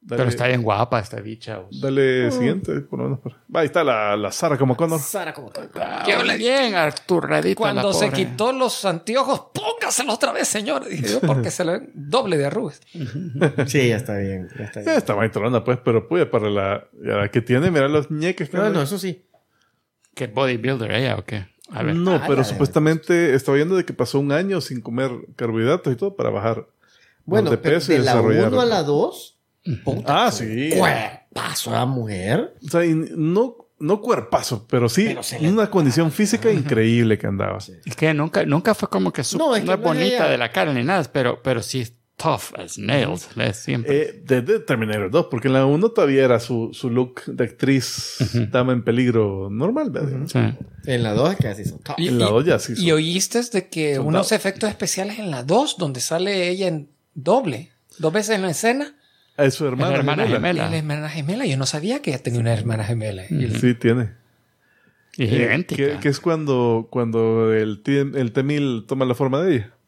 Pero está bien guapa esta bicha. Dale siguiente, por lo menos. Ahí está la Sarah como Connor. Sara como Qué bien, Arturradita. Cuando se quitó los anteojos, póngaselos otra vez, señor. Dije yo, porque se le ven doble de arrugas. Sí, ya está bien. Ya está bien. Está maitrona, pues, pero pude para la que tiene, mira los ñeques que No, eso sí. ¿Qué bodybuilder ella o qué? A ver. No, pero ya. supuestamente estaba viendo de que pasó un año sin comer carbohidratos y todo para bajar Bueno, de pero peso y de la desarrollar. 1 a la 2, puta. Sí. Cuerpazo a la mujer. O sea, y no cuerpazo, pero sí Pero se le- una condición física increíble que andaba. Es que nunca fue como que No, es que no es no es bonita ella. de la cara ni nada, pero sí es tough as nails. Es siempre. De Terminator 2, porque en la 1 todavía era su look de actriz dama en peligro normal, ¿verdad? Sí. En la 2 es que así son top. En la 2 ya sí. Y oíste de que Soldado. unos efectos especiales en la 2, donde sale ella en doble, 2 veces en la escena. Es su hermana, Es la hermana gemela. Y la hermana gemela. Yo no sabía que ella tenía una hermana gemela. Sí, tiene. Y es idéntica. Que es cuando el T-1000 toma la forma de ella.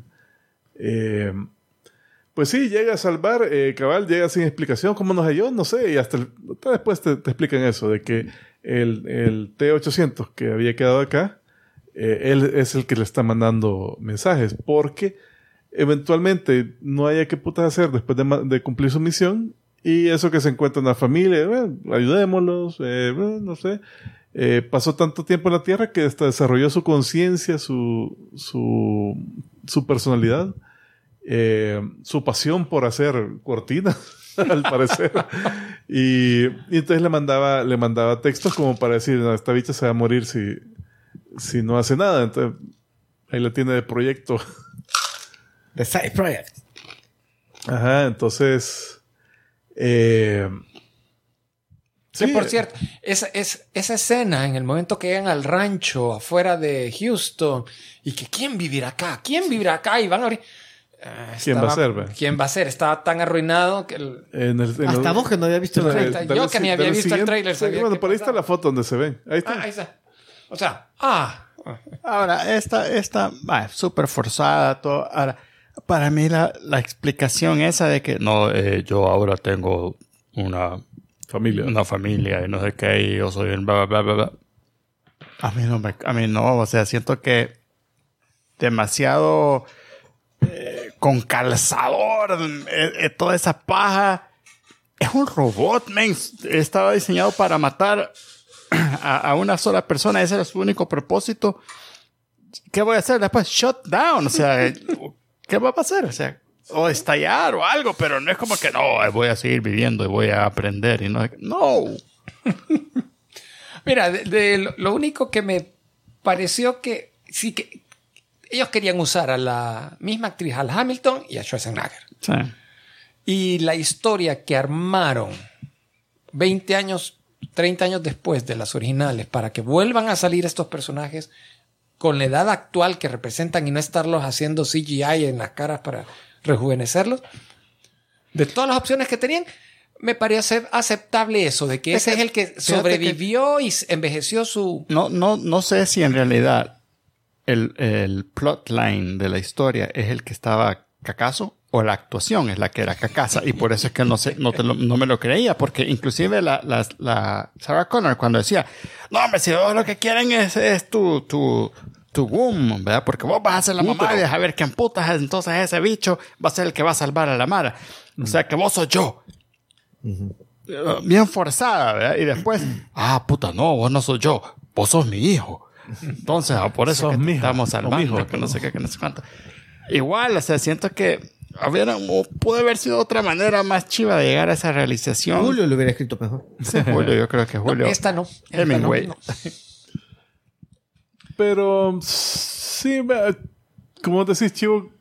Pues sí, llega a salvar, cabal, llega sin explicación. ¿Cómo nos halló? No sé. Y hasta después te explican eso, de que el T-800 que había quedado acá, él es el que le está mandando mensajes, porque eventualmente no haya qué putas hacer después de cumplir su misión, y eso que se encuentra en la familia, bueno, ayudémoslos, bueno, no sé. Pasó tanto tiempo en la Tierra que hasta desarrolló su conciencia, su personalidad, su pasión por hacer cortinas, al parecer. y entonces le mandaba textos como para decir, no, esta bicha se va a morir si no hace nada. Entonces ahí la tiene de proyecto. The Side Project. Ajá, entonces... Sí, por cierto, esa escena en el momento que llegan al rancho afuera de Houston y que ¿quién vivirá acá? ¿Quién vivirá acá? Y van a abrir... ¿Quién va a ser? ¿Ve? ¿Quién va a ser? Estaba tan arruinado que... Hasta vos que no había visto el Dale, trailer. dale. Yo que ni había visto el tráiler, sabía bueno, qué por ahí está pasaba. la foto donde se ven. Ahí está. Ahí está. O sea, Ahora, esta súper forzada. Todo. Ahora, para mí la explicación esa de que no, yo ahora tengo una familia y no sé qué, y yo soy el bla, bla, bla, bla. A mí no, o sea, siento que demasiado con calzador, toda esa paja. Es un robot, men. Estaba diseñado para matar a una sola persona. Ese era su único propósito. ¿Qué voy a hacer después? Shut down. O sea, ¿qué va a pasar? O sea, o estallar o algo, pero no es como que no, voy a seguir viviendo y voy a aprender. Y no. mira, lo único que me pareció que sí que ellos querían usar a la misma actriz, Al Hamilton y a Schwarzenegger. Sí. Y la historia que armaron 20 años, 30 años después de las originales para que vuelvan a salir estos personajes con la edad actual que representan y no estarlos haciendo CGI en las caras para rejuvenecerlos. De todas las opciones que tenían, me parece aceptable eso, de que ese es el que sobrevivió y envejeció su... No sé si en realidad el plotline de la historia es el que estaba cacazo o la actuación es la que era cacasa, y por eso es que no me lo creía, porque inclusive la Sarah Connor cuando decía, no hombre, si vos lo que quieren es tu boom, ¿verdad? Porque vos vas a ser la mamá y deja ver quién putas, entonces ese bicho va a ser el que va a salvar a la Mara. O sea, que vos sos yo. Bien forzada, ¿verdad? Y después, puta, no, vos no sos yo, vos sos mi hijo. Entonces, por eso Sos es que te mi hija, estamos o salvando, mi hijo, que no sé qué, que no sé cuánto. Igual, o sea, siento que puede haber sido otra manera más chiva de llegar a esa realización. Julio lo hubiera escrito mejor. Sí, Julio, yo creo que Julio. Esta no. Hemingway. No. Pero sí, como decís, Chivo,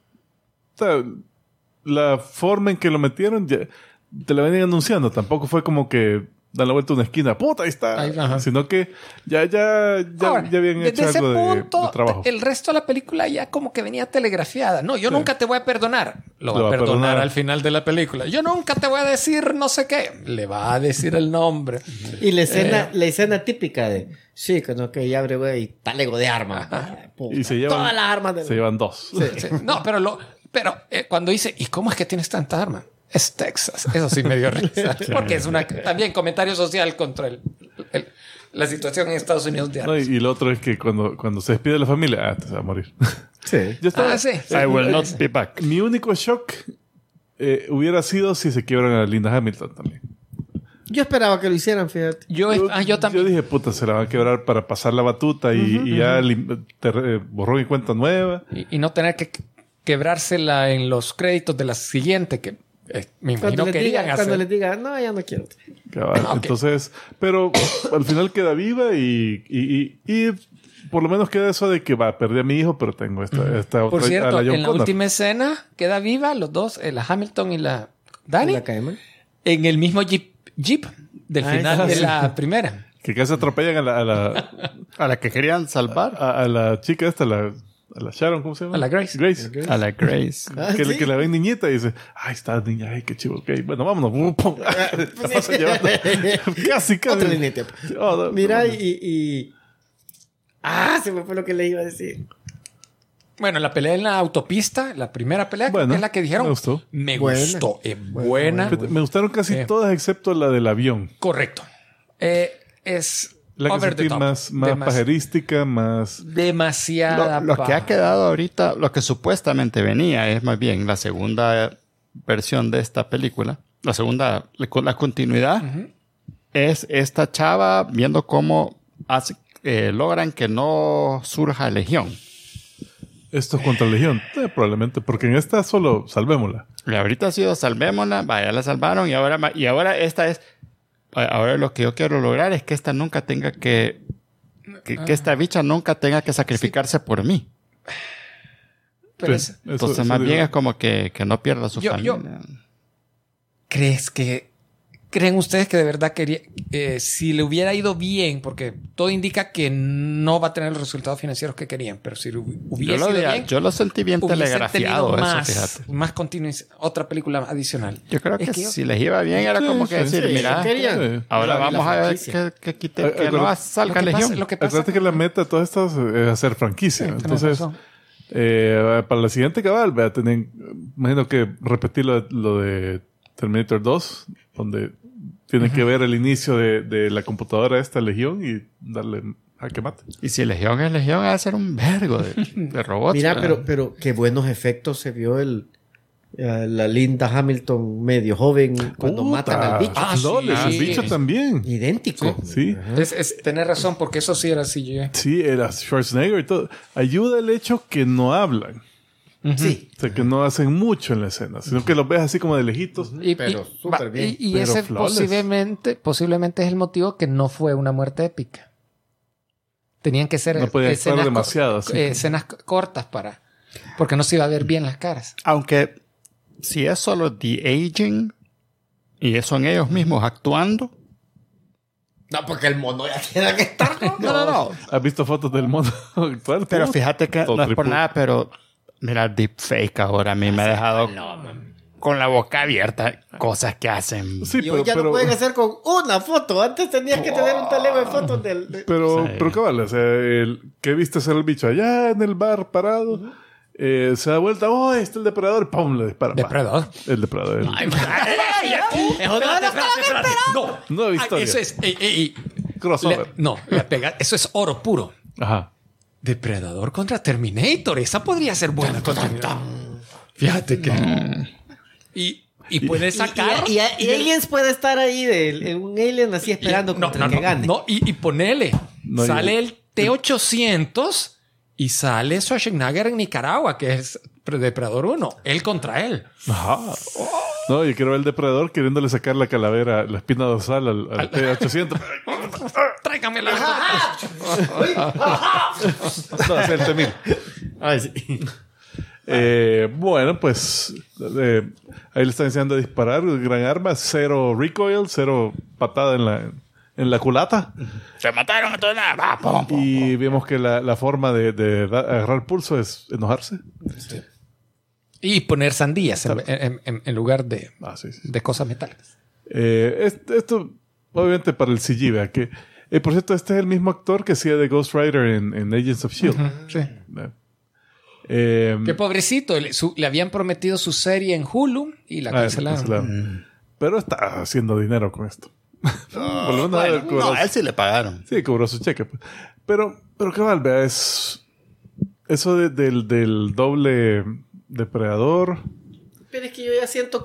la forma en que lo metieron ya te la venían anunciando. Tampoco fue como que dan la vuelta a una esquina, puta, ahí está. Ajá. Sino que ya habían hecho desde algo ese punto, de trabajo. el resto de la película ya como que venía telegrafiada. No, yo nunca te voy a perdonar. Lo va a perdonar al final de la película. Yo nunca te voy a decir no sé qué. Le va a decir el nombre. Y la escena típica de sí, cuando que ya abre, güey, y talego de armas. Y se llevan todas las armas se llevan dos. Sí. No, pero cuando dice, ¿y cómo es que tienes tantas armas? Es Texas. Eso sí me dio risa. Porque es también comentario social contra la situación en Estados Unidos de No, antes. y lo otro es que cuando se despide de la familia, te va a morir. Sí. Yo estaba, Sí. I will not be back. Mi único shock hubiera sido si se quiebran a Linda Hamilton también. Yo esperaba que lo hicieran, fíjate. Yo también. Yo dije, puta, se la van a quebrar para pasar la batuta y ya borrón y cuenta nueva. Y no tener que quebrársela en los créditos de la siguiente, que me imagino querían hacer. Cuando les diga, no, ya no quiero. Cabal. Ok. Entonces, pero al final queda viva y por lo menos queda eso de que perdí a mi hijo, pero tengo esta otra. Por a cierto, la John en la Connor. última escena queda viva los dos, la Hamilton y la Dani, La Cayman. en el mismo Jeep del final de la primera. Que casi atropellan A la que querían salvar. a la chica esta, a la Sharon, ¿cómo se llama? A la Grace. A la Grace. Ah, Que, ¿sí? que la ven niñita y dice, ay, está niña, ay, qué chivo, ok. Bueno, vámonos. Pum. La pasa llevando. Casi. Otra línea. Oh, no, Mira, no. se me fue lo que le iba a decir. Bueno, la pelea en la autopista, la primera pelea, Bueno, que es la que dijeron. me gustó. Me Buena. gustó. Es buena. Fíjate, me gustaron casi todas excepto la del avión. Correcto. Es La que over the sentí top. más pajerística, más... Demasiada Lo que paja. ha quedado ahorita, lo que supuestamente venía, es más bien la segunda versión de esta película. La continuidad es esta chava viendo cómo logran que no surja Legión. Esto es contra Legión. Probablemente, porque en esta solo salvémosla. Y ahorita ha sido salvémosla, vaya, la salvaron y ahora esta es... Ahora lo que yo quiero lograr es que esta nunca tenga que esta bicha nunca tenga que sacrificarse por mí. Pero Sí, eso- Entonces eso más digo. bien es como que no pierda su Yo- familia. ¿Creen ustedes que de verdad quería, si le hubiera ido bien, porque todo indica que no va a tener los resultados financieros que querían, pero si le hubiese ido bien, Yo lo sentí bien hubiesen telegrafiado tenido eso, más, fíjate. más otra película adicional. Yo creo Es que yo- si les iba bien era Sí, como que sí, decir, sí, mira, querían. Sí. ahora La vamos a ver franquicia. que no salga Lo que pasa- Legión. lo que pasa- Acuérdate que la meta de todas estas es hacer franquicia. Sí, tenés Entonces, razón. para la siguiente cabal, imagino que repetir lo de Terminator 2, donde tienen que ver el inicio de la computadora esta Legión y darle a que mate. Y si Legión es Legión, va a ser un vergo de robots. Mira, ¿verdad? pero qué buenos efectos se vio la Linda Hamilton medio joven cuando Puta, matan al bicho. Ah, flores, sí. el bicho también. Idéntico. Sí. Tenés razón, porque eso sí era CGI. Sí, era Schwarzenegger y todo. Ayuda el hecho que no hablan. Sí. O sea, que no hacen mucho en la escena, sino que los ves así como de lejitos. Pero súper bien. Y Pero ese flawless. posiblemente es el motivo que no fue una muerte épica. Tenían que ser No podía actuar demasiado, así. escenas cortas porque no se iba a ver bien las caras. Aunque si es solo The Aging y son ellos mismos actuando. No, porque el mono ya tiene que estar. No. ¿Has visto fotos del mono actual? Pero Puta. fíjate que Todo no es por triple. nada, pero mira, deepfake ahora a mí me ha dejado con la boca abierta cosas que hacen. Sí, Y hoy ya lo pueden hacer con una foto. Antes tenías que tener un talego de fotos pero Sí. cabal, o sea, ¿qué viste ser el bicho allá en el bar parado? Se da vuelta, oh, está el depredador, ¡pum! Le dispara. Depredador. El depredador. No he visto. Eso es. Crossover. Le pega. Eso es oro puro. Ajá. Depredador contra Terminator. Esa podría ser buena continuidad. Fíjate que. Y puede sacar. Y Aliens puede estar ahí, un alien así esperando contra el que gane. Y ponele. No, sale yo- el T-800 y sale Schwarzenegger en Nicaragua, que es Depredador 1. Él contra él. Ajá. No, yo quiero ver el depredador queriéndole sacar la calavera, la espina dorsal al T-800. Tráigame la. No, es el T-1000. Ay, sí. Bueno, pues ahí le están enseñando a disparar, gran arma, cero recoil, cero patada en la culata. Se mataron a todos. Va, pum, pum. Y vemos que la forma de agarrar pulso es enojarse. Y poner sandías en lugar de Sí. de cosas metálicas. Esto, obviamente, para el CG, ¿verdad? Que, por cierto, este es el mismo actor que hacía de Ghost Rider en Agents of S.H.I.E.L.D. Sí. Qué pobrecito. Le habían prometido su serie en Hulu y la cancelaron. Pero está haciendo dinero con esto. Por lo menos No, a él sí le pagaron. Sí, cobró su cheque. Pues. Pero cabal, vea, es... Eso del doble depredador... Pero es que yo ya siento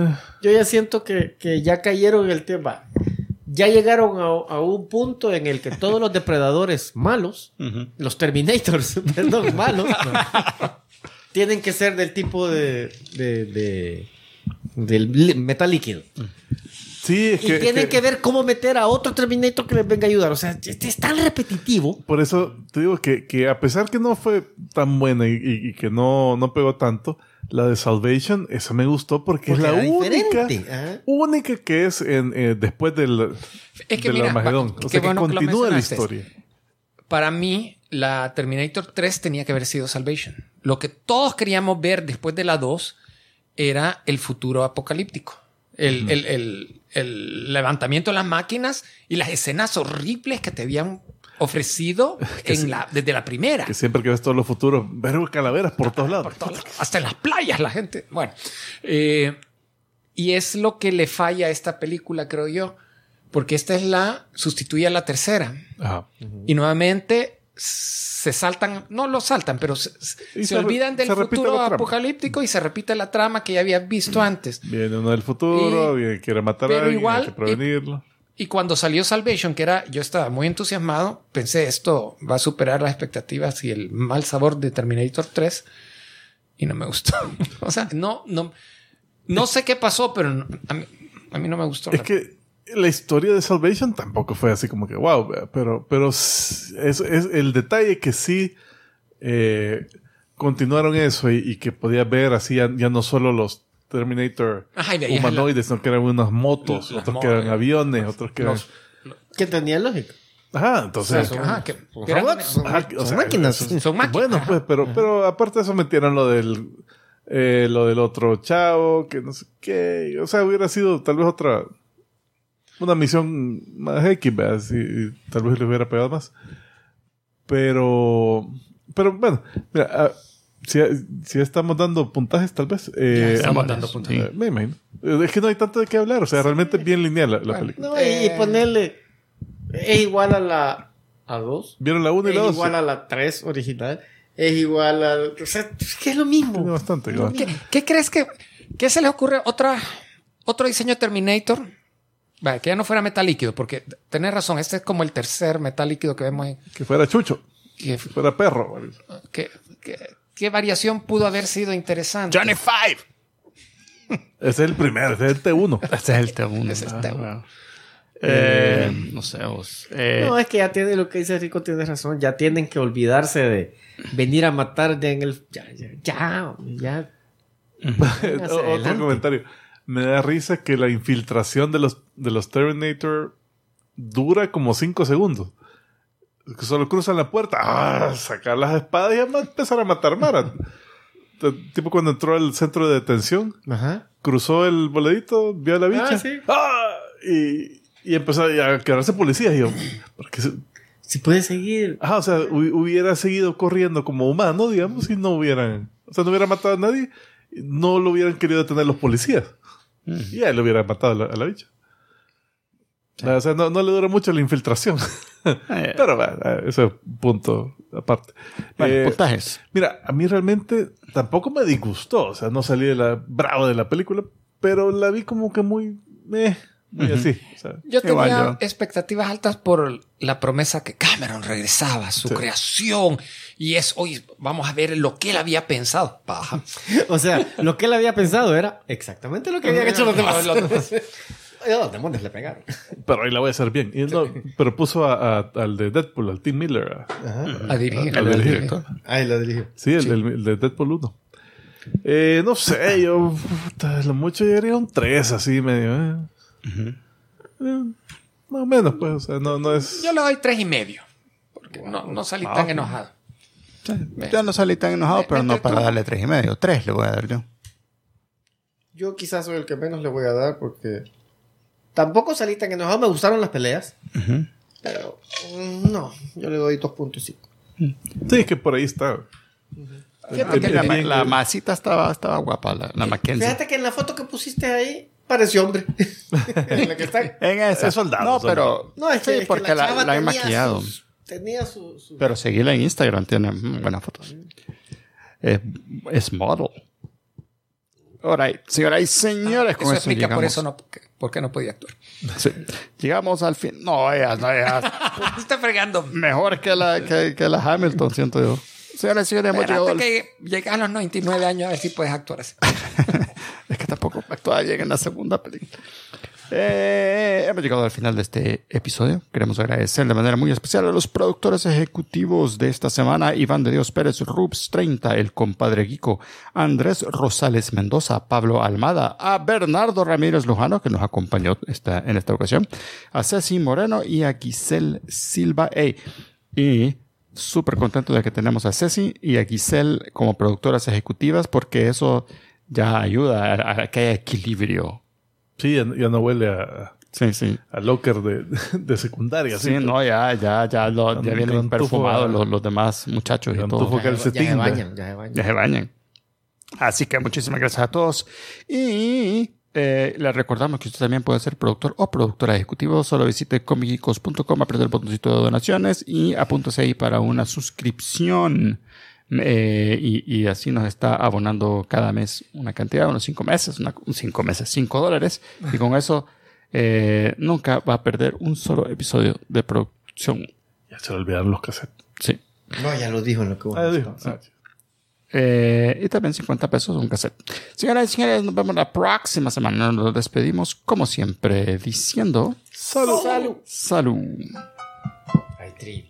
que ya cayeron en el tema. Ya llegaron a un punto en el que todos los depredadores malos, los Terminators, perdón, malos, tienen que ser del tipo del metal líquido. Sí, es y tienen que ver cómo meter a otro Terminator que les venga a ayudar. O sea, es tan repetitivo. Por eso te digo que a pesar que no fue tan buena y que no pegó tanto, la de Salvation, esa me gustó porque es la única que es después del Armagedón. O sea, que continúa la historia. Para mí, la Terminator 3 tenía que haber sido Salvation. Lo que todos queríamos ver después de la 2 era el futuro apocalíptico. El levantamiento de las máquinas y las escenas horribles que te habían ofrecido desde la primera. Que siempre que ves todos los futuros, ver calaveras por todos lados. Hasta en las playas la gente. Bueno, y es lo que le falla a esta película, creo yo, porque sustituye a la tercera. Ajá. Y nuevamente se saltan, no lo saltan, pero se olvidan del futuro apocalíptico y se repite la trama que ya habías visto antes. Viene uno del futuro, quiere matar a alguien, hay que prevenirlo. Y cuando salió Salvation, yo estaba muy entusiasmado, pensé esto va a superar las expectativas y el mal sabor de Terminator 3 y no me gustó. O sea, no sé qué pasó, pero a mí no me gustó. Es que la historia de Salvation tampoco fue así como que wow, pero es el detalle que sí continuaron eso y que podía ver así ya no solo los Terminator humanoides, sino que eran unas motos, otros que eran aviones, otros que eran... Que tenía lógica. Ajá, entonces... son máquinas. Son máquinas. Bueno, pues, pero aparte de eso metieron lo del otro chavo, que no sé qué. O sea, hubiera sido tal vez una misión más X, ¿verdad? Si tal vez le hubiera pegado más. Pero bueno, mira... Si estamos dando puntajes, tal vez. Estamos dando puntajes. Me imagino. Es que no hay tanto de qué hablar. O sea, realmente es bien lineal la película. No, y ponerle... Es igual a la 2. ¿Vieron la 1 y la 2? Es igual a la 3 original. Es igual a... O sea, es que es lo mismo. Tiene bastante. ¿Qué crees ¿Qué se les ocurre? ¿Otro diseño Terminator? Vale, que ya no fuera metal líquido. Porque tenés razón. Este es como el tercer metal líquido que vemos ahí. Que fuera chucho. Que fuera perro. ¿Qué variación pudo haber sido interesante? Johnny Five. Ese es el primero, ese es el T1. Ese es el T1. Ese es el T1. No sé vos. No, es que ya tiene lo que dice Rico, tienes razón. Ya tienen que olvidarse de venir a matar en el... Ya. Otro comentario. Me da risa que la infiltración de los Terminator dura como 5 segundos. Que solo cruzan la puerta, sacar las espadas y empezar a matar Mara. Tipo cuando entró al centro de detención, cruzó el boledito, vio a la bicha, sí. y empezó a quedarse policías. Y yo, porque si puede seguir. O sea, hubiera seguido corriendo como humano, digamos, y no hubiera matado a nadie, no lo hubieran querido detener los policías. Y a él lo hubiera matado a la bicha. Sí. O sea, no le dura mucho la infiltración. Pero eso es punto aparte. Puntajes. Mira, a mí realmente tampoco me disgustó. O sea, no salí bravo de la película, pero la vi como que muy así. O sea, yo tenía expectativas altas por la promesa que Cameron regresaba, su creación. Y hoy vamos a ver lo que él había pensado. Paja. O sea, lo que él había pensado era exactamente lo que habían hecho los demás. Los demonios le pegaron. Pero ahí la voy a hacer bien. Pero puso al de Deadpool, al Tim Miller. A dirigir. Al director. Ahí lo dirigió. Sí, el de Deadpool 1. No sé, yo... Lo mucho yo diría un 3, así medio. Más o menos, pues. O sea, no es... Yo le doy 3.5. Porque no salí tan enojado. Sí, yo no salí tan enojado, pero no para darle 3.5. 3 le voy a dar yo. Yo quizás soy el que menos le voy a dar porque... Tampoco salí tan enojado. Me gustaron las peleas. Pero no, yo le doy 2.5. Sí, es que por ahí está. Fíjate que la masita estaba guapa, la Mackenzie. Fíjate que en la foto que pusiste ahí pareció hombre. En la que está. En esa. Es soldado. No, pero... No, es que, sí, es que porque la chava he maquillado. Tenía su... Pero seguirla en Instagram, tiene buenas fotos. Es model. Alright, señoras y señores, con Eso eso explica llegamos. por qué no podía actuar. Sí. Llegamos al fin. No, ella. Está fregando. Mejor que la Hamilton, siento yo. Señoras y señores, hemos llegado Espérate que llegas a los 99 años a ver si puedes actuar así. Es que tampoco actuaba bien en la segunda película. Hemos llegado al final de este episodio. Queremos agradecer de manera muy especial a los productores ejecutivos de esta semana: Iván de Dios Pérez, Rubs 30, el compadre Guico, Andrés Rosales Mendoza, Pablo Almada, a Bernardo Ramírez Lujano, que nos acompañó en esta ocasión, a Ceci Moreno y a Giselle Silva. Y súper contento de que tenemos a Ceci y a Giselle como productoras ejecutivas, porque eso ya ayuda a que haya equilibrio. Sí, ya no huele a locker de secundaria. Sí, no, ya vienen perfumados los demás muchachos y todo. Ya se bañan. Así que muchísimas gracias a todos. Y les recordamos que usted también puede ser productor o productora ejecutivo. Solo visite comicicos.com, apriete el botoncito de donaciones y apúntese ahí para una suscripción. Y así nos está abonando cada mes una cantidad, unos 5 meses, $5. Y con eso nunca va a perder un solo episodio de producción. Ya se le olvidaron los cassettes. Sí. No, ya lo dijo en lo que vos dijo. Y también $50 un cassette. Señoras y señores, nos vemos la próxima semana. Nos despedimos como siempre diciendo salud. Hay trivia.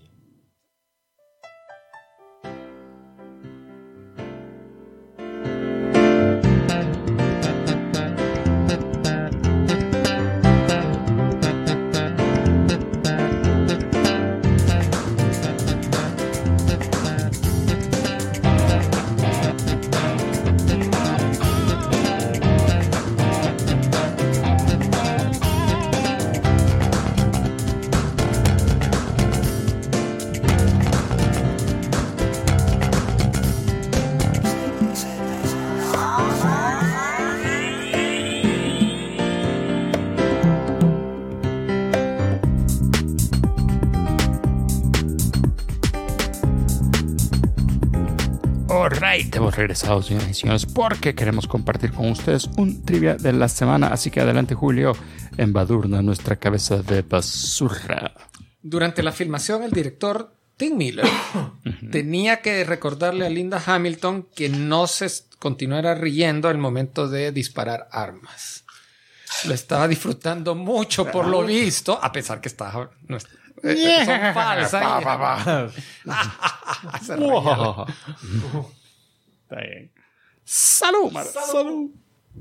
Alright, hemos regresado, señoras y señores, porque queremos compartir con ustedes un trivia de la semana. Así que adelante, Julio, embadurna nuestra cabeza de basura. Durante la filmación, el director Tim Miller tenía que recordarle a Linda Hamilton que no se continuara riendo al momento de disparar armas. Lo estaba disfrutando mucho por lo visto, a pesar que estaba... son falsas. Se reía. Está bien. Salud, salud.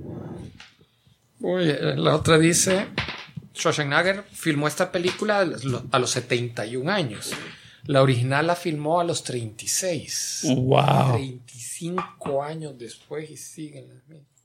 Oye, la otra dice: Schwarzenegger filmó esta película a los 71 años. La original la filmó a los 36. Wow. 35 años después y siguen las mismas.